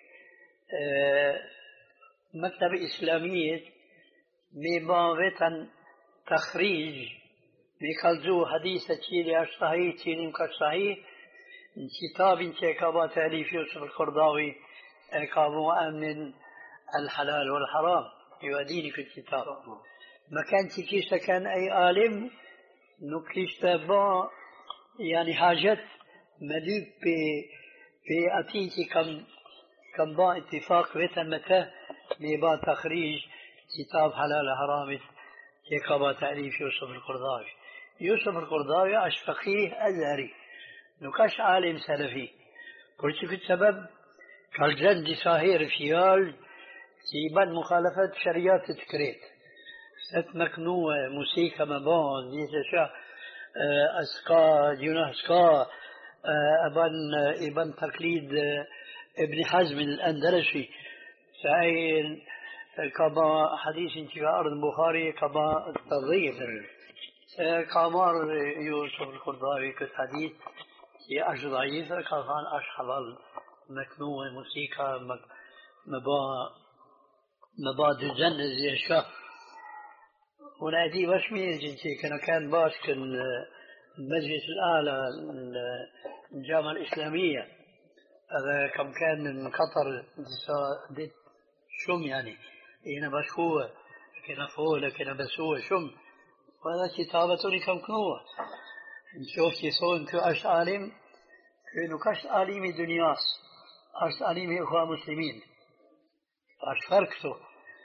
مكتبة إسلامية مباوة تخريج ميخالزو حديثة تشيلي أش صحيح تشيلي مكش صحيح كتاب انتي كابا تأليف يوسف القرضاوي كابو أمن الحلال والحرام يؤديني في الكتاب ما كان تكيش كان أي عالم نكيش تبا يعني حاجات مدوب في أتيتي كم كم با اتفاق وتمته ميبا تخريج كتاب حلال حرام كابا تأليف يوسف القرضاوي يوسف القرضاوي أش فقيه أزهري نكاش عالم سلفي قلت في السبب كالجن دي صاهر فيال تيبان مخالفة شريعة تكريت ست مكنوة موسيقى مبان دي تشا أسقا ديونا أسقا أبان إبان تقليد ابن حزم الأندلسي سعين كما حديث انتفاء أرض البخاري كما التضيف كامار يوسف القرضاوي كالحديث هي أش ضعيفة كان أش حلال مكنوة موسيقى مبا مبا دجن زي الشاه ونادي وشمي جنتي كان كان باش كان المجلس الأعلى الجامعة الإسلامية هذا كم كان من قطر ديت شم يعني هنا بشكوه كنا فوله كنا بسوه شم وهذا كتابة كم كنوه نشوف كيسون كأش عالم كأنه كأش عالم دنياس أش عالم إخوة مسلمين أش فرقته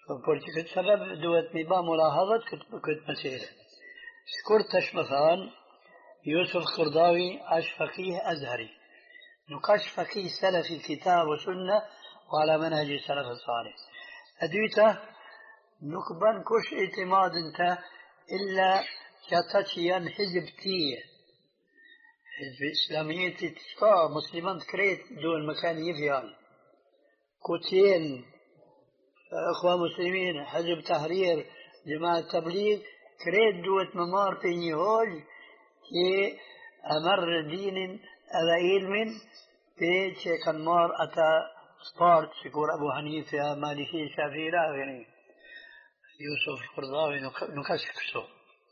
فقلت كنت سبب دوت مبا ملاحظة كنت كنت مسيرة سكرتش مثلا يوسف قرضاوي أش فقيه أزهري نقاش فقيه سلفي كتاب وسنة وعلى منهج السلف الصالح أدويته نقبان كش اعتماد انت إلا كتاتيان حزبتية حزب إسلامية تتفا مسلمان كريت دول مكان يفيال كوتين أخوة مسلمين حزب تحرير جماعة تبليغ كريت دوت ممار في نيهول كي أمر دين على علم في كان مار أتا سبارت سيكون أبو حنيفة مالكي شافعي لا غيره يوسف القرضاوي نكشكسو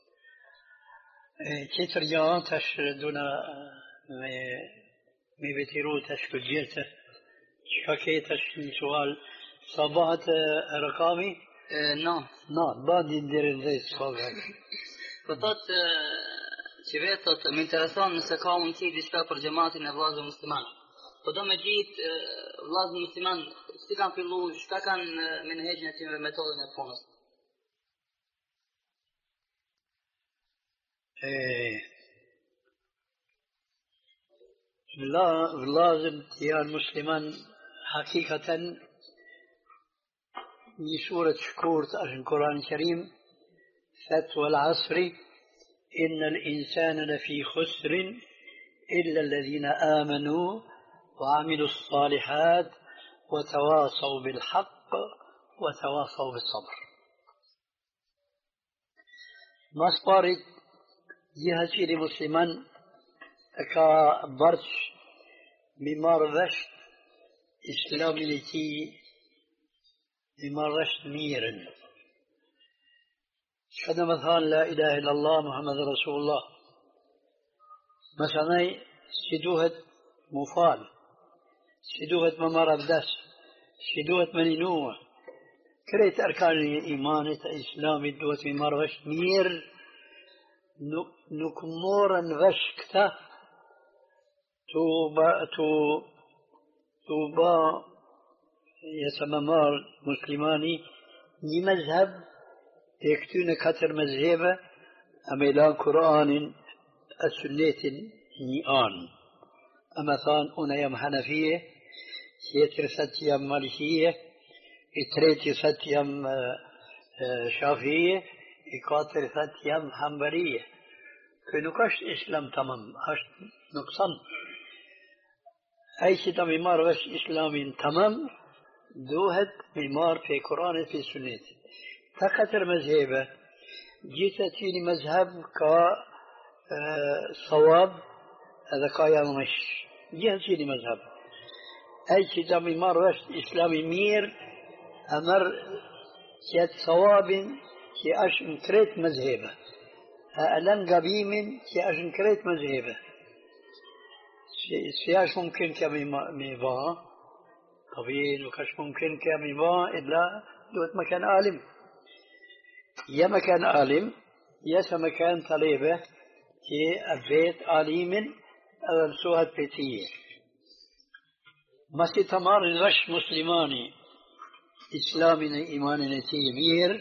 كتر جوان تش دونا مي بتيرو تش كجيته شكاكي تش سؤال صباحت رقامي نعم نعم بعد يدير زي سؤال فطات شبيتت من ترسان نسكاون تي ديشكا پر جماعة نبلاز المسلمان فدوما جيت بلاز المسلمان استيقان في اللو شكا كان من هجنة ميتود نبونس لا لازم يا المسلمان حقيقة من سورة شكور في القرآن الكريم فتوى العصر إن الإنسان لفي خسر إلا الذين آمنوا وعملوا الصالحات وتواصوا بالحق وتواصوا بالصبر ما سبارت جهة لمسلمان أكا برش بمار رشد إسلامي لتي بمار رشد ميرن شهد مثلا لا إله إلا الله محمد رسول الله مثلا سدوهة مفال سدوهة ممار أبدس سدوهة منينوة كريت أركان الإيمان الإسلام دوت بمار رشد مير نكمورا غشكتا توبا تو توبا يسممار مسلماني لمذهب يكتون كتر مذهبة أميلان قرآن السنة نيان أما ثان أنا يم حنفية يتر ست يم مالكية يتريت ست يم شافية يكاتر ست يم حنبلية كنوكاش إسلام تمام أش نقصان أي شيء تميمار وش إسلام تمام دوهت ميمار في قرآن في سنة تكتر مذهبه جيتتيني مذهب كا صواب هذا كايا مش جيتتيني مذهب أي شيء تميمار وش إسلامي مير أمر كيت صواب كي أش مكريت مذهبه ألم قبيم كي أش مكريت مذهبه سياش ممكن كميبا طبيعي وكش ممكن كميبا إلا دوت مكان عالم يا مكان عالم يا مكان طلبة كي البيت عالم أو سوهة بيتية مسي تمار رش مسلماني إسلامي إيمان نتي مير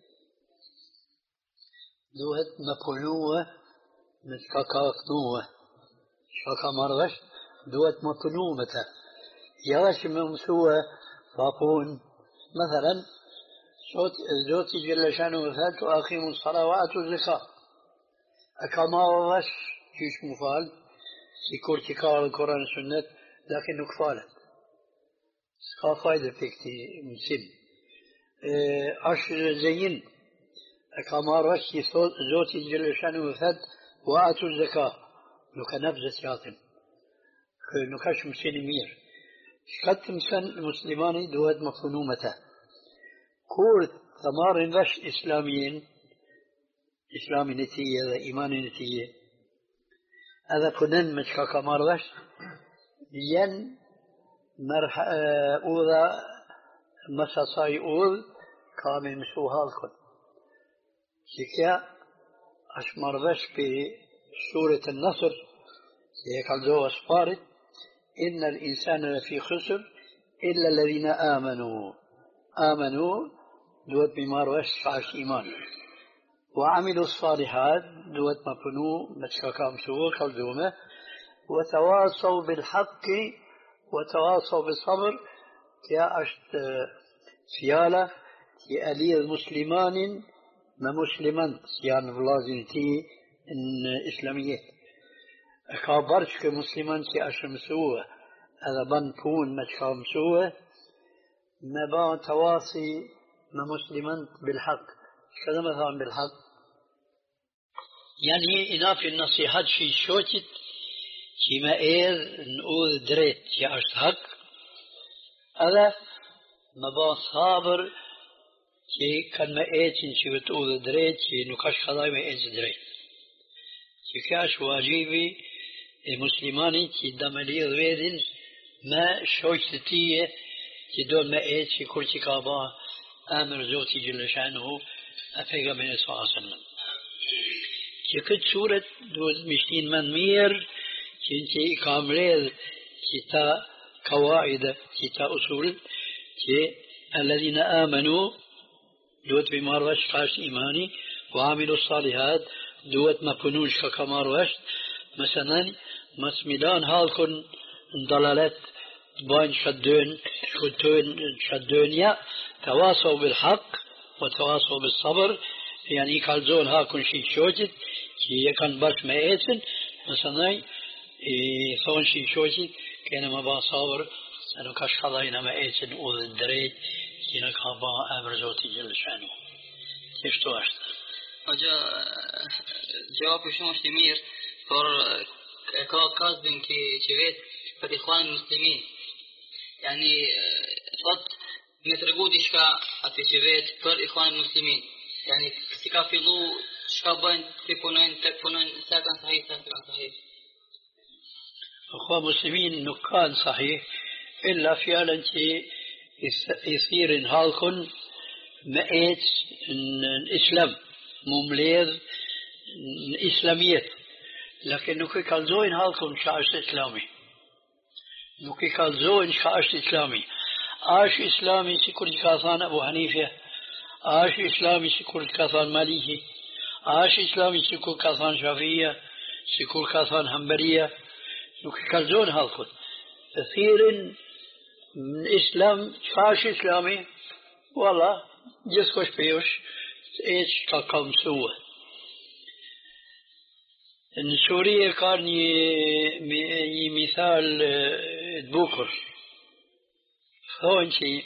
دوت مقنوة متكاكنوة شاكا مرغش دوت مقنومة يغش ممسوة فاقون مثلا صوت زوتي جل شانه وفات وأقيموا الصلاة وآتوا الزكاة أكما وغش جيش مفال سيكور تكار القرآن السنة لكنه كفالة سكا فايدة فيكتي مسلم أش زين أكما وغش زوتي جل شانه وفات وآتوا الزكاة نوكا نبذة سياطن نوكاش مسلمير شكت مسن المسلماني دوات مفهومته كورت ثمار رش إسلاميين إسلامي نتيجة إيمان نتيجة هذا كنن مشكا كمار رش ين مرح أوذا مساساي أوذ كامل مسوها الكل شكيا أشمر رش بسورة النصر يقال ذو أسفارت إن الإنسان لفي خسر إلا الذين آمنوا آمنوا دوت بمار وش عاش إيمان وعملوا الصالحات دوت مبنو متشاكام سوى خلدومة وتواصوا بالحق وتواصوا بالصبر يا أشت سيالة يا ألي المسلمان ما مسلمان يعني بلازم تي إن إسلامية أكابرش كمسلمان تي أشم سوى هذا بنكون متشاكام سوى ما با تواصي ما مسلمان بالحق كذا مثلا بالحق يعني إنا في النصيحة شي شوتت شي ما إير نقول دريت يا أشت حق هذا ما با صابر شي كان ما إيتن شي بتقول دريت شي نكاش خلاي ما إيت دريت شي كاش واجبي المسلماني شي دمالي غيرين ما شوتتية شي دول ما إيت شي كرتي كابا آمر زوتي جل شأنه أفقى من صلى الله عليه وسلم كت سورة دول مشتين من مير كنتي كامريل كتا قواعد كتا أصول كي الذين آمنوا دوت بماروش قاش إيماني وعملوا الصالحات دوت ما كنوش كماروش مثلا مسمدان هالكن ضلالات بين شدون شدون شدونيا تواصوا بالحق وتواصوا بالصبر يعني كالزول هاكن شي شوجد كي كان باش ما ايتن مثلا ثون شي شوجد كان ما با صبر انه كاش خلاينا ما ايتن اول الدريد كينا كابا امر زوتي جل شانه كيف تو اشت اجا جواب شو مستمير فور كا كازبن كي شويت فالاخوان المسلمين يعني صد نترجود إشكا أتجيبت فر إخوان المسلمين يعني استكافلو شكابين تكونين تكونين ساكن صحيح ساكن صحيح أخوان المسلمين نكان صحيح إلا في أن يصير هالكن مئات الإسلام مملير إسلامية لكن نكي كالزوين هالكن شعش إسلامي نكي كالزوين شعش إسلامي آش إسلامي سكر كاثان أبو حنيفة آش إسلامي سكر كاثان مالكي آش إسلامي سكر كاثان شافعية سكر كاثان حنبلية كالزون هالكل كثير من إسلام آش إسلامي والله جسكوش بيوش إيش كاكم سوى إن سوريا كان مثال بوكر هون شيء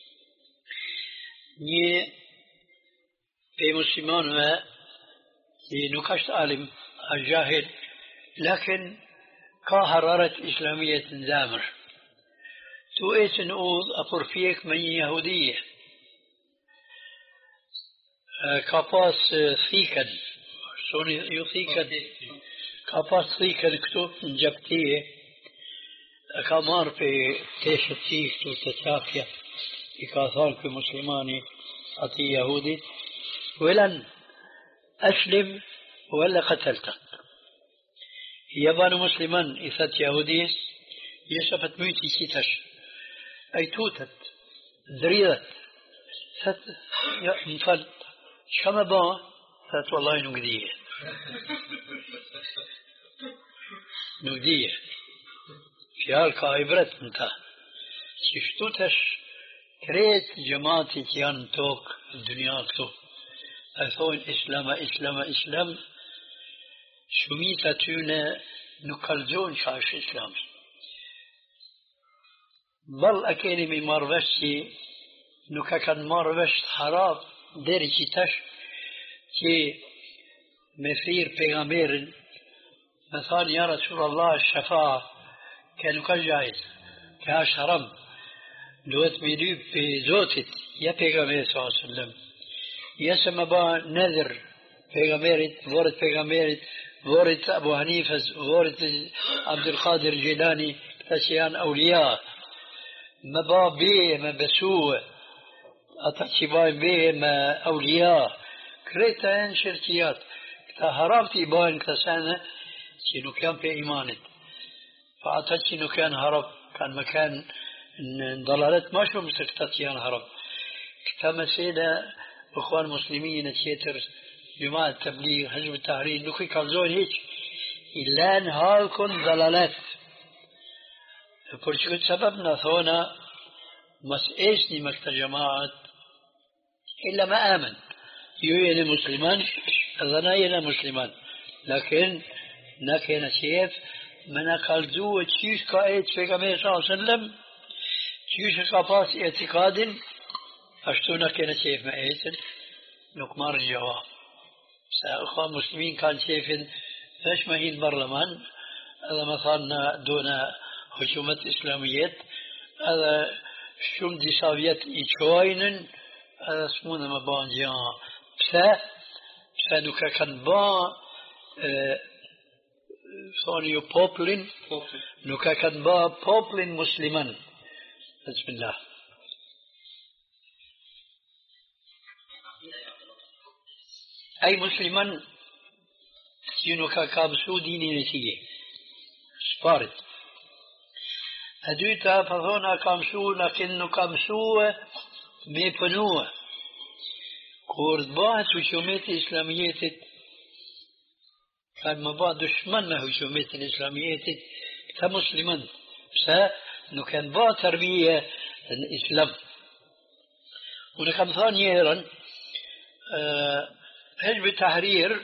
ني في مسلمان ما نكشت عالم الجاهل لكن كحرارة إسلامية زامر تو إيش نقول أفرفيك من يهودية كاباس ثيكن شون يثيكن كاباس ثيكن كتب جبتيه كمار في تيش التيش وتتاكيا إكاثار في مسلماني أتي يهودي ولن أسلم ولا قتلتك يبان مسلمان إثات يهودي يشفت ميتي سيتش أي توتت ذريدت ثت مفل شما با ثت والله نقديه نقديه في هالكايبرت انت شفتوتش كريت جماعتي كيان توك الدنيا توك أثون إسلام إسلام إسلام شميتا تونا نكالزون شاش إسلامي بل أكيني من مروشي نكاكن مروش حراب ديري تش كي مثير بيغامير مثلا يا رسول الله الشفاعة كانوا كجايز كاش حرام دوت ميدو بزوتت يا بيغامير صلى الله عليه وسلم يسمى با نذر بيغاميرت ورد بيغاميرت ورد أبو حنيفة ورد عبد القادر الجيلاني تسيان أولياء ما با بيه ما بسوء أتحسبان بيه ما أولياء كريتا شركيات هربتي بان كسانة شنو كان في إيمانت فأعتقد شنو كان هرب كان مكان ضلالت ما شو مسكتت يان هرب كما سيدا أخوان مسلمين تشيتر جماعة التبليغ حزب التحرير نكوي كالزون هيك إلا نهالكن ضلالات فرشكت سببنا ثونا مسئسني مكت جماعة إلا ما آمن يوين مسلمان ظناينا مسلمان لكن نكينا شيف من قلدو تشيش كايت في كما صلى الله عليه وسلم تشيش كاباس اعتقاد أشتو نكينا شيف ما ايتن نكمار الجواب سأخوان مسلمين كان شيف فاش ما هي البرلمان هذا مثلا دون حكومة إسلامية هذا شوم دي سوفيت إيشوينن هذا اسمونه مبانجيان بسا بسا نوكا كان با ثانيو بوبلين نوكا كان با بوبلين مسلمان بسم الله أي مسلمان نوكا كابسو ديني نتيجة سبارت أدويتا فثونا كامسو لكنو كامسو ميبنوه كورد باعت هجومات إسلاميات كان مبا دشمن هجومات الإسلاميات كمسلمان بس إنه كان با تربية الإسلام ونكم ثانيا حزب التحرير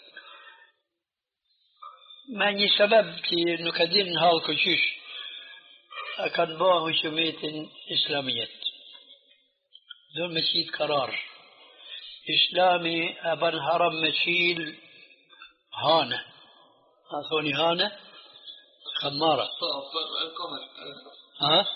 ماني سبب إنه كدين هالكشيش كان با هجومات إسلاميات دون مشيد قرار إسلامي أبن هرم مشيل هانة أثوني هانة خمارة ها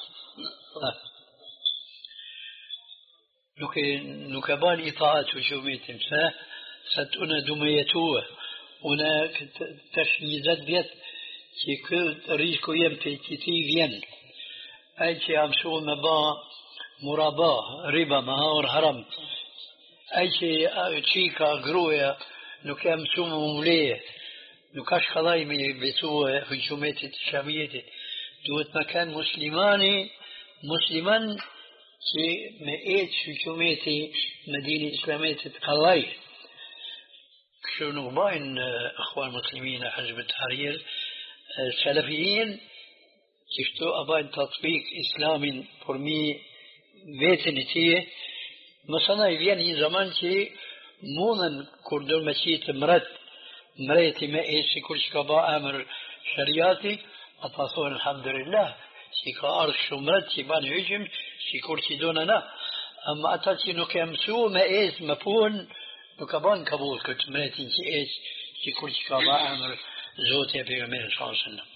نكبان إطاعات وشوميت مسا ستونا دميتوه هناك تشنيزات بيت كي كل ريسكو يمتي كتيفين أي شيء أمسو مبا مرابا ربا مهار هرم أي شيء تشيكا قرويا نكام سوم موليه نكاش خلاي من بيتوه هجومات الشامية دوت مكان مسلماني مسلمان كي مئات هجومات مدينة إسلامية خلاي شنو باين أخوان مسلمين حزب التحرير السلفيين كيفتو أباين تطبيق إسلامي فرمي بيتنتيه مثلا يبين زمان كي مونن كردون مسيت مرد مريتي ما إيش كل شكبا أمر شرياتي أتصور الحمد لله شكا أرش شمرد شبان يجم شكور شدوننا أما أتاتي نكمسو ما إيش مفون نكبان قبول كنت مريتي شي إيش شكور شكبا أمر زوتي بيغمير صلى الله عليه وسلم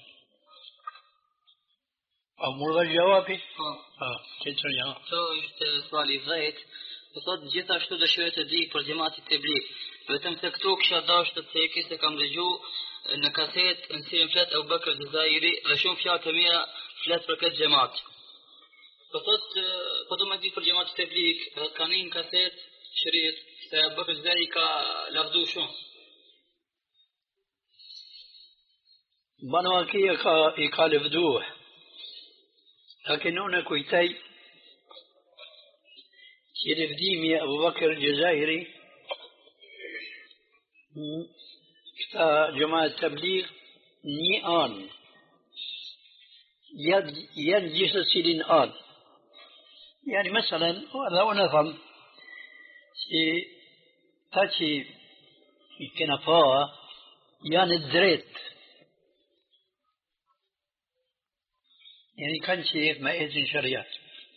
أو مرغى جوابي آه كتر يا تو سؤالي زيت بصد gjithashtu dëshiroj të di për xhamatin Teblik, vetëm se këtu kisha dashur të thekë se kam dëgjuar në kaset në cilën flet Abu Bakr Jazairi dhe shumë fjalë të mira flet për këtë xhamat. Po thot po do më di për xhamatin Teblik, kanë një kaset shërit se Abu Bakr Jazairi ka lavdu shumë. Banu Akia ka i ka lavduar. لكن هنا كويتاي يلفديمي أبو بكر الجزائري كتا جماعة التبليغ ني آن يد يد جسسين آن يعني مثلا هذا نظام تاتي كنفا يعني الدريت يعني كان شيء ما إذن شريات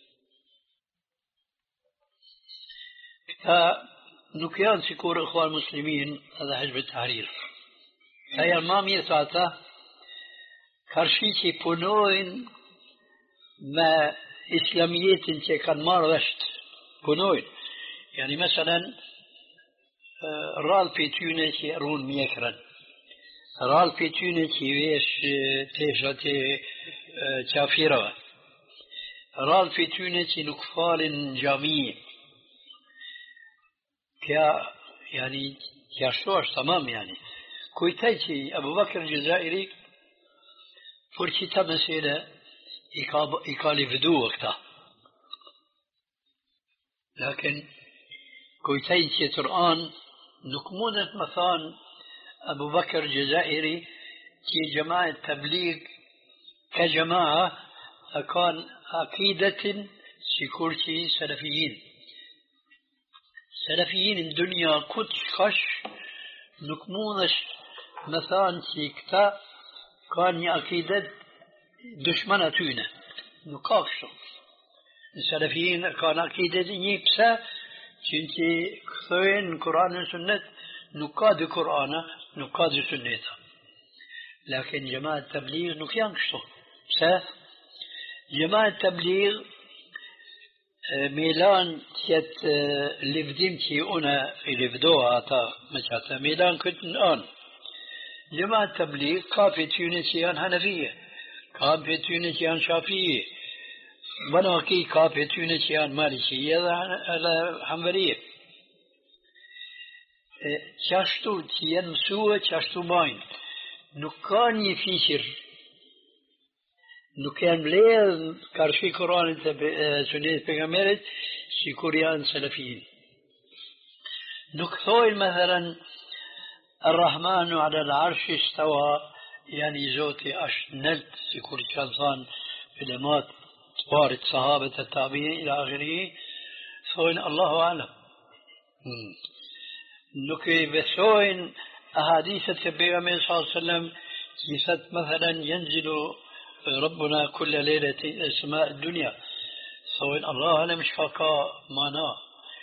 فنكيان سكور إخوان المسلمين هذا حزب التحرير هيا المامية ساعتا كارشيشي بونوين ما إسلاميات انتي كان مارغشت بونوين يعني مثلا رال بيتونة كي أرون ميكرا رال بيتونة كي ويش تيشاتي كافيرا رال بيتونة كي نكفال جامية كيا يعني كياشتوش تمام يعني كويتايتي أبو بكر الجزائري فرشتا مسيلة إيكالي فدو وقتا لكن كويتين في قرآن نكمونة مثلا أبو بكر الجزائري في جماعة تبليغ كجماعة أكان عقيدة سيكورتي سلفيين سلفيين الدنيا كتش خش نكمونش مثلا سيكتا كان عقيدة دشمنة تونه نقاقشو السلفيين كان عقيدة يبسا چنتي كثوين قرآن والسنة نقاد قرآن نقاد سنة لكن جماعة التبليغ نكيان كشتو بسا جماعة التبليغ ميلان تيت لفديمتي أنا لفدوها تا مجاتا ميلان كنت الآن جماعة التبليغ كافي تونسيان حنفية كافي تونسيان شافية بناكي كافي تونسيان مالكية على حنبلية چاشتو تيان مسوة چاشتو باين نكاني فيشر نكان ليه كارشي قرآن سنة بيغمرت شي كوريان سلفيين نكثوي مثلا الرحمن على العرش استوى يعني زوتي أشنلت في كل شانصان علمات توارد صحابة التابعين إلى آخره ثوين الله أعلم نكي بثوين أحاديث النبي صلى الله عليه وسلم كيست مثلا ينزل ربنا كل ليلة سماء الدنيا ثوين الله أعلم مش فاقا معناه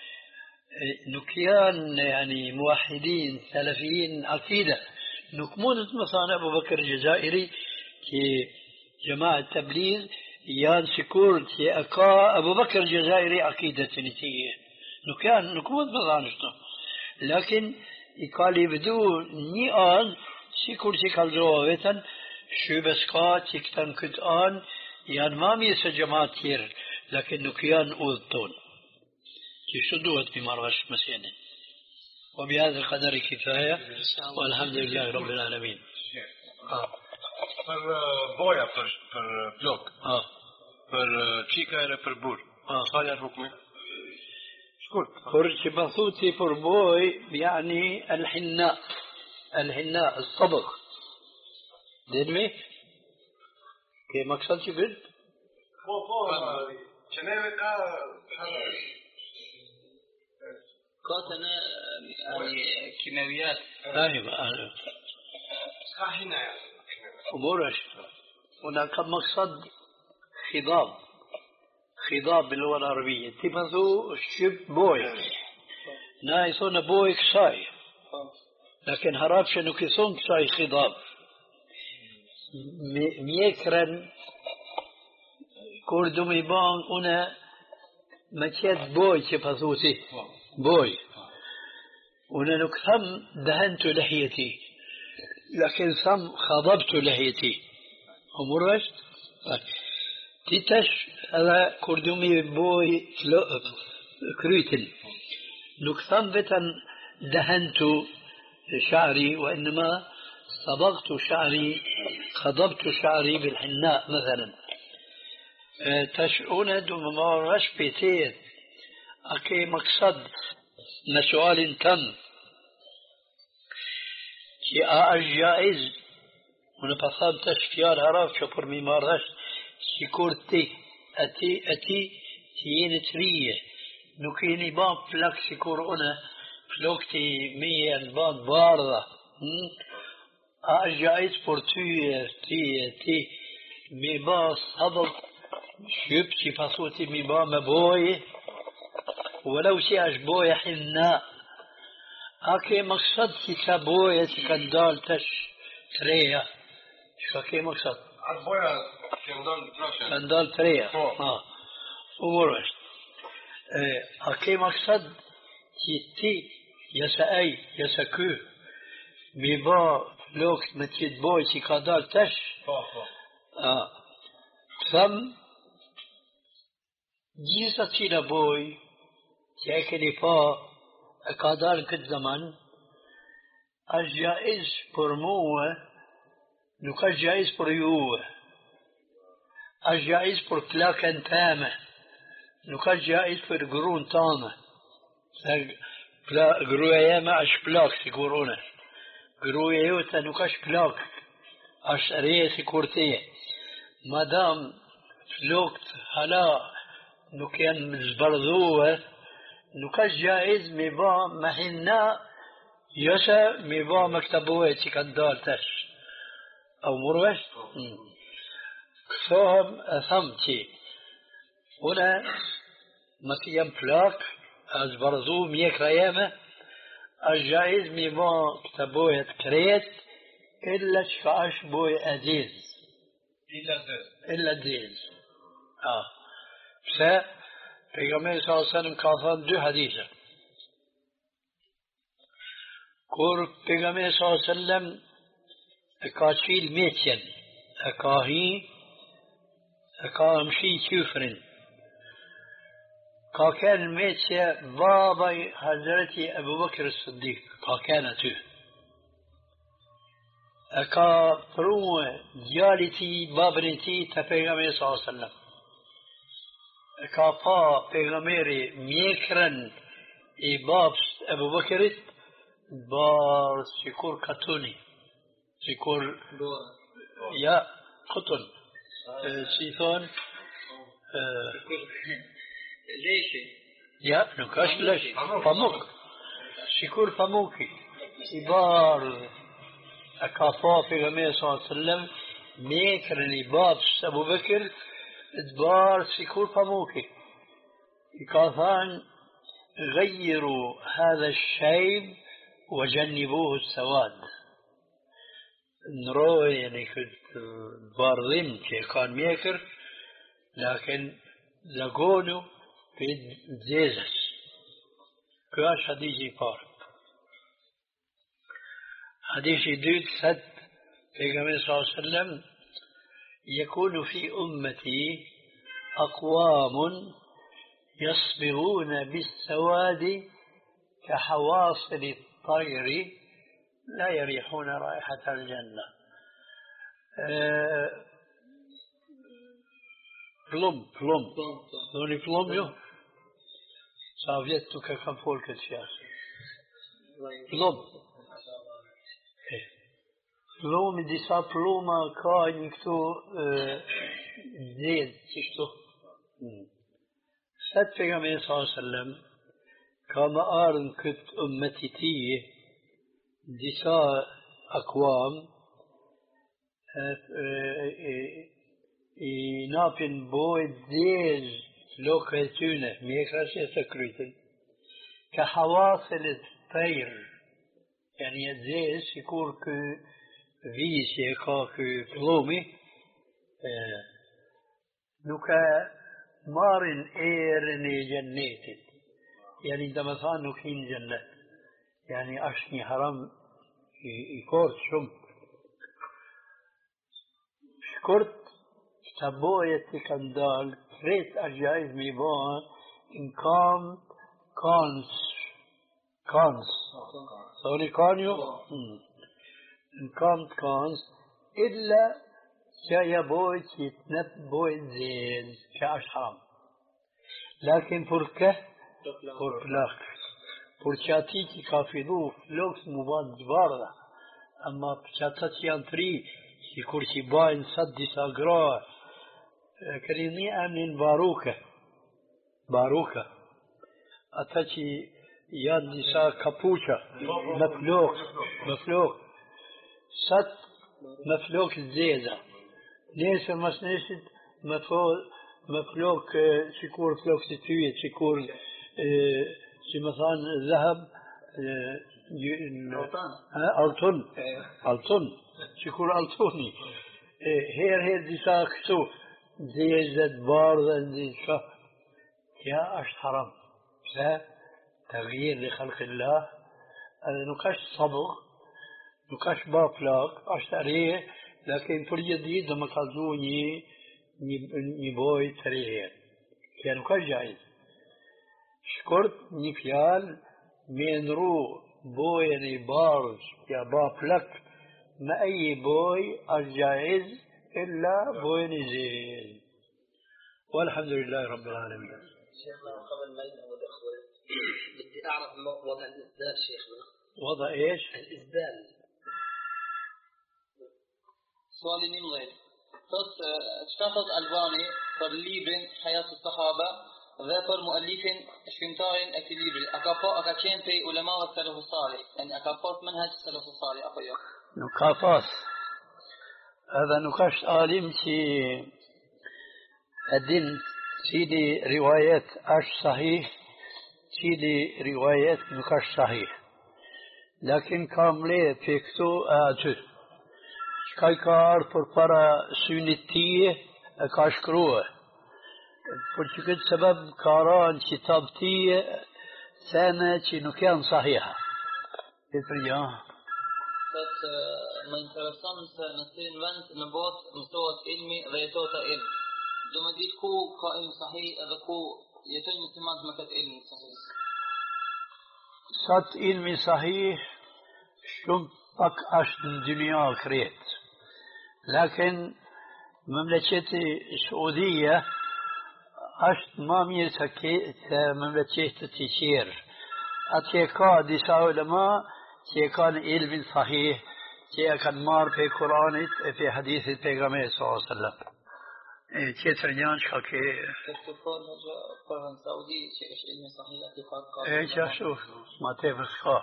نكيان يعني موحدين سلفيين عقيدة نكمون مثلا أبو بكر الجزائري كي جماعة تبليغ يان سكور كي أكا أبو بكر الجزائري عقيدة نتيجة نكيان نكمون مثلا لكن يقال يبدو نيان سكور سكال جوابتا شو بسكات يكتن كتان يان ما ميس جماعة كير لكن نكيان أوضتون يشدوها بمرغش مسينة وبهذا القدر كفاية والحمد لله رب العالمين për boja për për flok اه për çika e për burr sa janë hukmi shkurt فرش بثوتي فربوي يعني الحناء الحناء الصبغ دلمي كي مقصد شو قلت؟ po po që neve ka كاتنا يعني كيماويات ايوه ka hina yani أمورش هناك مقصد خضاب خضاب باللغة العربية تفضو الشب بوي نايثون بوي كساي لكن هراب شنو كيسون كساي خضاب ميكرن كوردو ميبان هنا مكيت بوي تفضوتي بوي هنا نكثم دهنت لحيتي لكن ثم خضبت لحيتي أمور رشد تيتش هذا كردومي بوي كريتل نكثم بتن دهنت شعري وإنما صبغت شعري خضبت شعري بالحناء مثلا تشعون دمما رش بيتين أكي مقصد نسؤال تم كي أجائز ونبخام تشفيال هراف شبر ميمارش سيكورتي أتي أتي تيين تريه نكيني بان فلك سيكور أنا فلوكتي مية البان باردة أجائز بورتوية تي تي ميبا صدق شبتي فصوتي ميبا مبوي ولو سياش بوي حناء أكي مقصد كي بوي كندال تش تريا شو أكي مقصد boja كندال تراشن كندال تريا اه أمورش أكي مقصد كي تي يسأي يسكو ميبا لوقت متيد بوي كي كندال تش اه ثم جيسا تينا بوي تيكني فا أكادار كد زمان الجائز برموه نكاش جائز بريوه الجائز بركلاكا تامة نكاش جائز في القرون تامة قروية ما أش بلاك سيكورونه قروية يوتا نكاش بلاك أش أريه سيكورتيه مادام فلوكت هلا نكيان مزبرذوه نكاش جائز ميبا محنا يسا ميبا مكتبوه تكندال تش أو مروش كثوهم أثمتي هنا مسيام بلاك از برزو ميك ريامة الجائز ميبا كتبوه كريت إلا شفاش بوي أديز إلا أديز آه فسا پیغمبر صلى الله عليه وسلم كافان دو حديثة كور پیغمبر صلى الله عليه وسلم اكاشيل ميتين اكاهي اكامشي كفرن كان ميتيا بابا حضرتي ابو بكر الصديق كانت اكا برو ديالتي بابنتي تبيغمبر صلى الله عليه وسلم كافا پیغمبر ميكرن اي بابس ابو بكر بار سيكور كاتوني سيكور يا قطن سيثون ليش يا نكاش ليش فموك سيكور فموكي بار كافا پیغمبر صلى الله عليه وسلم ميكرن بابس ابو بكر ادبار سيكور فموكي كافان غيروا هذا الشيب وجنبوه السواد نروي يعني كنت بارضين كان ميكر لكن لقونوا في زيزس كاش حديثي فارق حديثي دوت سد في صلى الله عليه وسلم يكون في أمتي أقوام يصبغون بالسواد كحواصل الطير لا يريحون رائحة الجنة أه بلوم بلوم دوني بلوم يو صافيتك كم فولك الشيخ بلوم بلوم دي صار بلوما كان يكتو أه زيد تشتو ست پیغمبر صلى الله عليه وسلم كما آرن كت أمتي تيه ديسا أقوام نابن بوي ديز لوكالتونة ميكراس يتكريتن كحواصل الطير يعني الديز يكون كو فيس يكا كو بلومي نوكا مارن ايرني جنيتد يعني عندما ثانو كين جنة يعني أشني حرام يكورت شم شكرت تبوية كندال كريت أجايز ميبان إن كام كانس كانس سوري كانيو إن كام كانس إلا شايا بوي تنب بوي زيز كأشحام لكن فركه فركلاك فرشاتي كافيدو فلوكس مباد باردا أما فرشاتي أنتري يكورشي باين صدي ساقرا كريمي أمن باروكة باروكة أتاكي يان نساء كابوشا مفلوك مفلوك صد مفلوك الزيزة ليس مسنشد مفلوك شكور فلوك ستوية شكور شي مثلا ذهب ألطن ألطن شكور ألطوني هير هير دي ساكتو زيزة باردة دي شا يا أشت حرام تغيير لخلق الله نكاش صبغ نكاش بافلاك أشتريه لكن فريد دي دم قلزوني نبوي تريه كان نكاش جائز شكرت نفيال من رو بوي بارز يا بافلك ما أي بوي الجائز إلا بوي نزيل والحمد لله رب العالمين. شيخنا قبل ما ينهوا الأخوة بدي أعرف وضع الإسدال شيخنا. وضع إيش؟ الإسدال. سؤالي من غير صوت اشتاطت ألباني for librin حياة الصحابة ذكر مؤلف شنتارين أكليبري أكابو أكاكين في علماء السلف الصالح يعني أكابوت منهج السلف الصالح أخويا نقاطات هذا نقاش عالم في الدين سيدي روايات أش صحيح سيدي روايات نقاش صحيح لكن كاملة فيكتو آتو شكاي كار پر para synit tije e ka shkrua për që këtë sebeb ka ranë kitab tije sene që nuk janë sahiha këtë ja Thot më intereson se në cilin vend në botë mësohet ilmi dhe jetohet ilm. Do më ditë ku ka ilm sahih edhe ku jetojnë muslimanët me këtë ilm sahih. Sot ilmi sahih shumë pak është në dynja krejt. Lakin memleketi Saudija është ma mirë se memleketet të tjerë. Atje ka disa ulema që e kanë ilmin sahih, që e kanë marrë pe Kuranit e pe hadithit pejgamberit sallallahu alaihi wasallam. E tjetër janë që ke... Kështu formë që për në Saudi që është ilmi sahih ati pak ka... E që ashtu, ma tepër s'ka.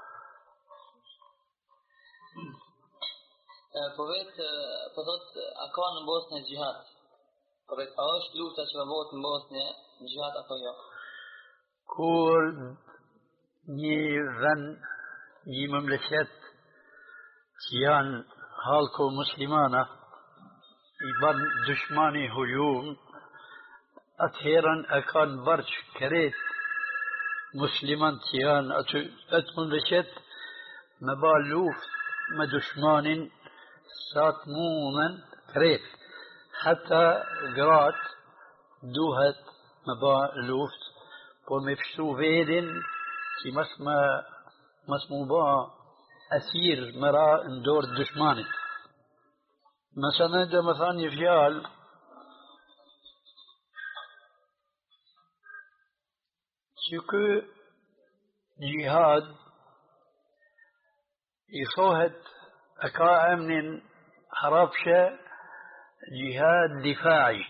Po vetë, po thotë, a ka në Bosnë gjihad? Po vetë, a është luta që bëhet në Bosnë gjihad apo jo? Kur një vend një memleket që janë halko muslimana i ban dushmani hujum atëherën e kanë bërç kret musliman që janë aty atë memleket me ba luft me dushmanin sa të mundën kret hatta grat duhet me ba luft por me pështu vedin që mas me mas mu ba asir mëra në dorë dushmanit. Mësënë dhe më thanë një fjalë që kë gjihad i thohet e ka emnin harapshe gjihad difai.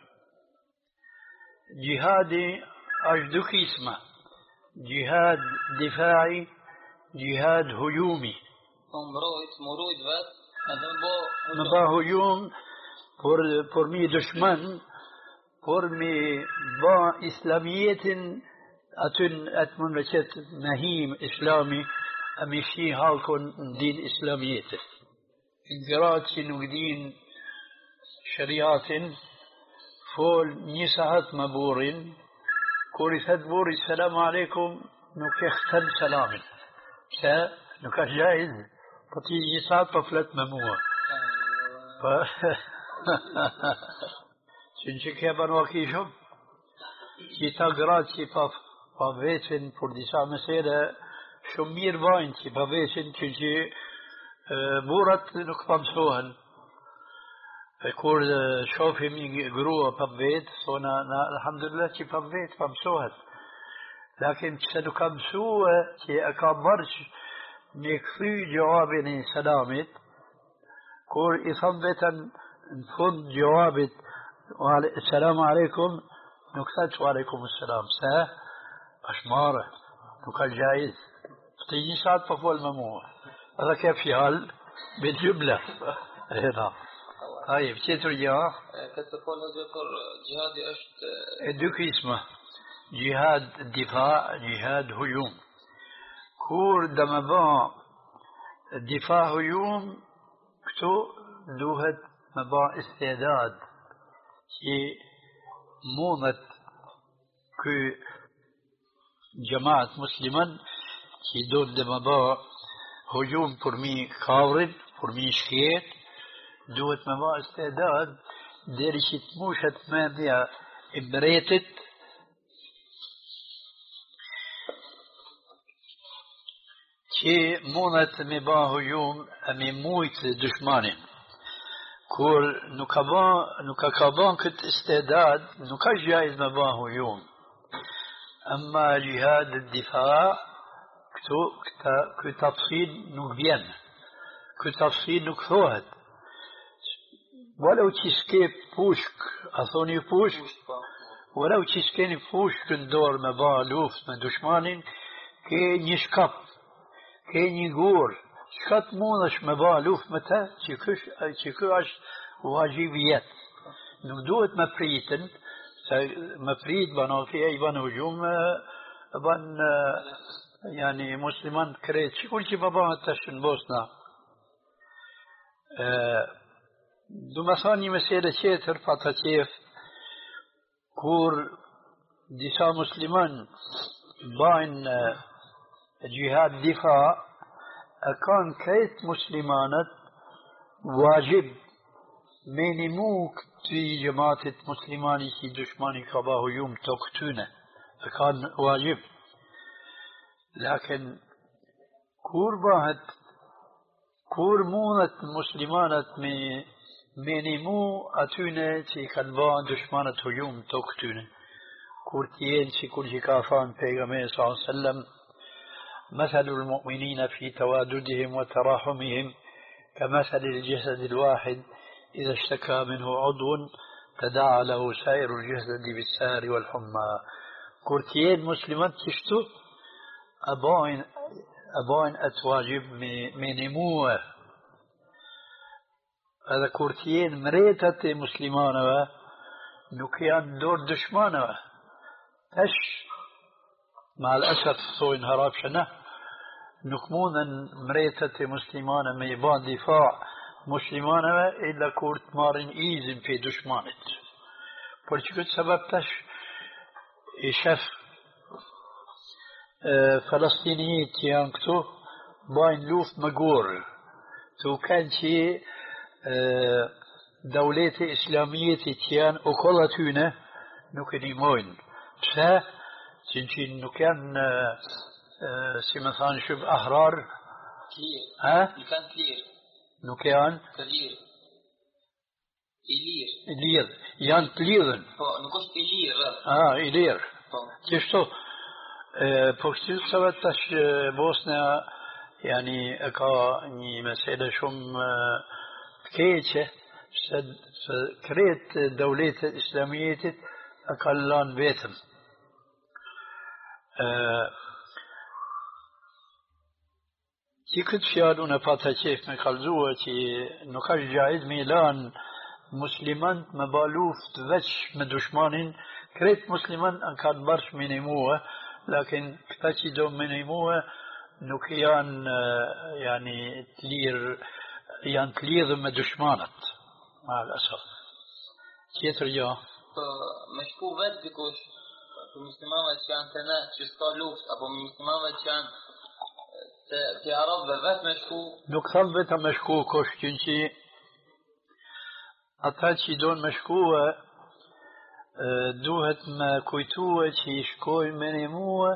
Gjihadi është duk isma. Gjihad difai جهاد هجومي مرويت مرويت بس هذا بو نبا هجوم por por mi dushman por mi ba islamiyetin atyn atë memleket nahim islami a mi shi halkon din islamiyetit grat që nuk din shariatin fol një sahat me burrin kur i thet burri selam aleikum nuk e kthen selamin se nuk është gjaiz, po ti një saat po flet me mua. Po që në që ke banua ki shumë, që ta gratë që pa, pa veçin për disa mesele shumë mirë vajnë që pa veçin që që burat nuk pa mësohen. E kur shofim një grua pa vetë, sona alhamdulillah që pa vetë pa mësohet. لكن سنو كم سوء كي أكبرش مكفي جوابني سلامت كور إثبتا نفض جوابت السلام عليكم نكتت وعليكم السلام سا أشمارة نكال جائز تيجي ساعة ففول مموع هذا كيف يال بالجملة هنا طيب كيف رجع كتقول هذا جهادي أشت دوك اسمه جهاد دفاع جهاد هجوم كور دمبا دفاع هجوم كتو دوهت مبا استعداد كي مونت كي جماعة مسلمان كي دون دمبا هجوم فرمي خاورد فرمي شكيت دوهت مبا استعداد ديري شتموشت مامية إبريتت që mundet me ba hujum e me mujt dushmanin. Kur nuk ka ba, nuk ka ka ba këtë istedad, nuk ka gjajz me ba hujum. أما جهاد الدفاع كتو كتفصيل نقبين كتفصيل نكفوهد ولو تشكي بوشك أثوني بوشك ولو تشكي بوشك الدور مبالوف من دشمانين كي نشكب كي نيغور شكت مونش مبالوف متى تشكش تشكش واجبيات نقدوت مبريتن مفريد بانو في أي بان هجوم بان يعني مسلمان كريت كل شيء بابا تشن بوسنا دو مثاني مسيرة شيتر فاتشيف كور ديسا مسلمان باين جهاد دفاع أكان كيت مسلمانت واجب مينموك في جماعة مسلماني في دشماني كباه يوم تقتونه فكان واجب لكن كور باهت كور مونت مسلمانت من مينمو أتونه في كنبان دشمانة يوم تقتونه كورتين في كل كافان پیغمبر صلى الله عليه وسلم مثل المؤمنين في تواددهم وتراحمهم كمثل الجسد الواحد إذا اشتكى منه عضو تداعى له سائر الجسد بالسهر والحمى كورتين مسلمات تشتو أباين أباين أتواجب منموه هذا كورتين مريتة مسلمان نكيان دور دشمان اش مع الأسف صوين هراب شنه نكمونا مريتة مسلمان ميبان دفاع مسلمان إلا كورت مارن إيزم في دشمانت برشكت سبب تش إشف فلسطينيين تيانكتو باين لوف مقور تو كان شي دولة إسلامية تيان أقلتونه نكني موين بسا تنشين نكان سمثان شب أحرار كلير ها نكان كلير نكان كلير إلير إلير يان كليرن نقص إلير آه إلير تشتو بوشتو سبتش بوسنا يعني أكا مسألة شم كيتش كريت دولة إسلامية أكلان بيتم كي كنت شيادونا فاتا شيف من خلزوة كي نكاش جايد ميلان مسلمان مبالوف تذش من دشمانين كريت مسلمان أن كان برش من يموه لكن كتاشي دوم من يموه نكيان يعني تلير يعني تلير من دشمانت مع الأسف كيف رجع مشكو بد بكوش المسلمان وشان تنا تشتغل لوف أبو المسلمان وشان في عرب بس مشكو نكتب بيتا مشكو كوش كنشي أتاتشي دون مشكوة دوهت ما كويتوة شي شكوي منموة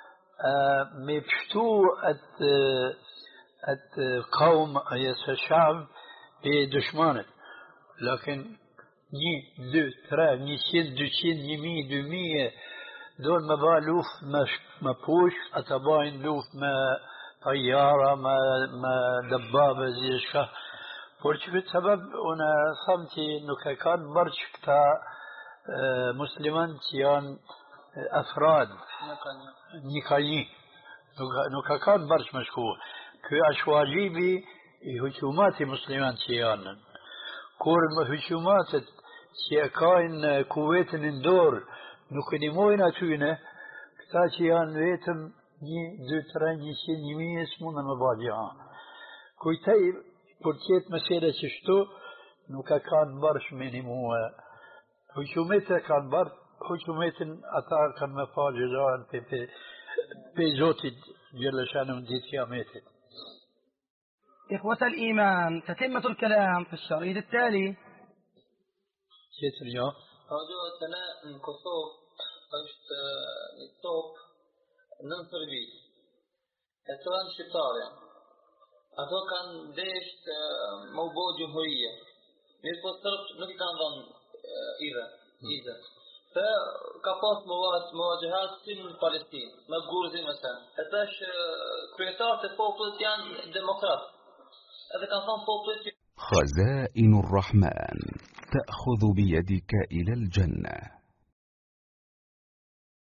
مبشتو أت أت قوم يس الشعب بدشمانه لكن ني دو ترى ني سين دو سين ني دو مية دول مبالوف مش مبوش أتباين لوف ما طيارة ما ما دبابة زي الشاه برشكت سبب أنا صمتي إنه كان برشكتا مسلمان تيان أفراد نكايين إنه كان برش مشكو كي أشواجي بي هجومات مسلمان تيان كور هجومات تيكاين كويت ندور نكني موينة توينة كتاتيان ويتم ني دو ترى ني شي ني اسمنا مبادئ كويتاي بركيت مسيرة شفتو نوكا كان برش مني مو هجومته كان بر هجومة أتار كان مفاجئان في في في زوتي جل شانه ديتيا ميتة. إخوة الإيمان تتمة الكلام في الشريط التالي. كيف اليوم؟ هذا سنة كسوف قشت التوب ننصر بي أسوان شطار يعني هذا كان ديش موضوع جمهورية نسبة صرف نكي كان ظن إذا إذا فكفاس مواجهات من فلسطين ما بقول زي مثلا حتىش كريتار تفوقت يعني ديمقراط هذا كان فوقت. خزائن الرحمن تأخذ بيدك إلى الجنة.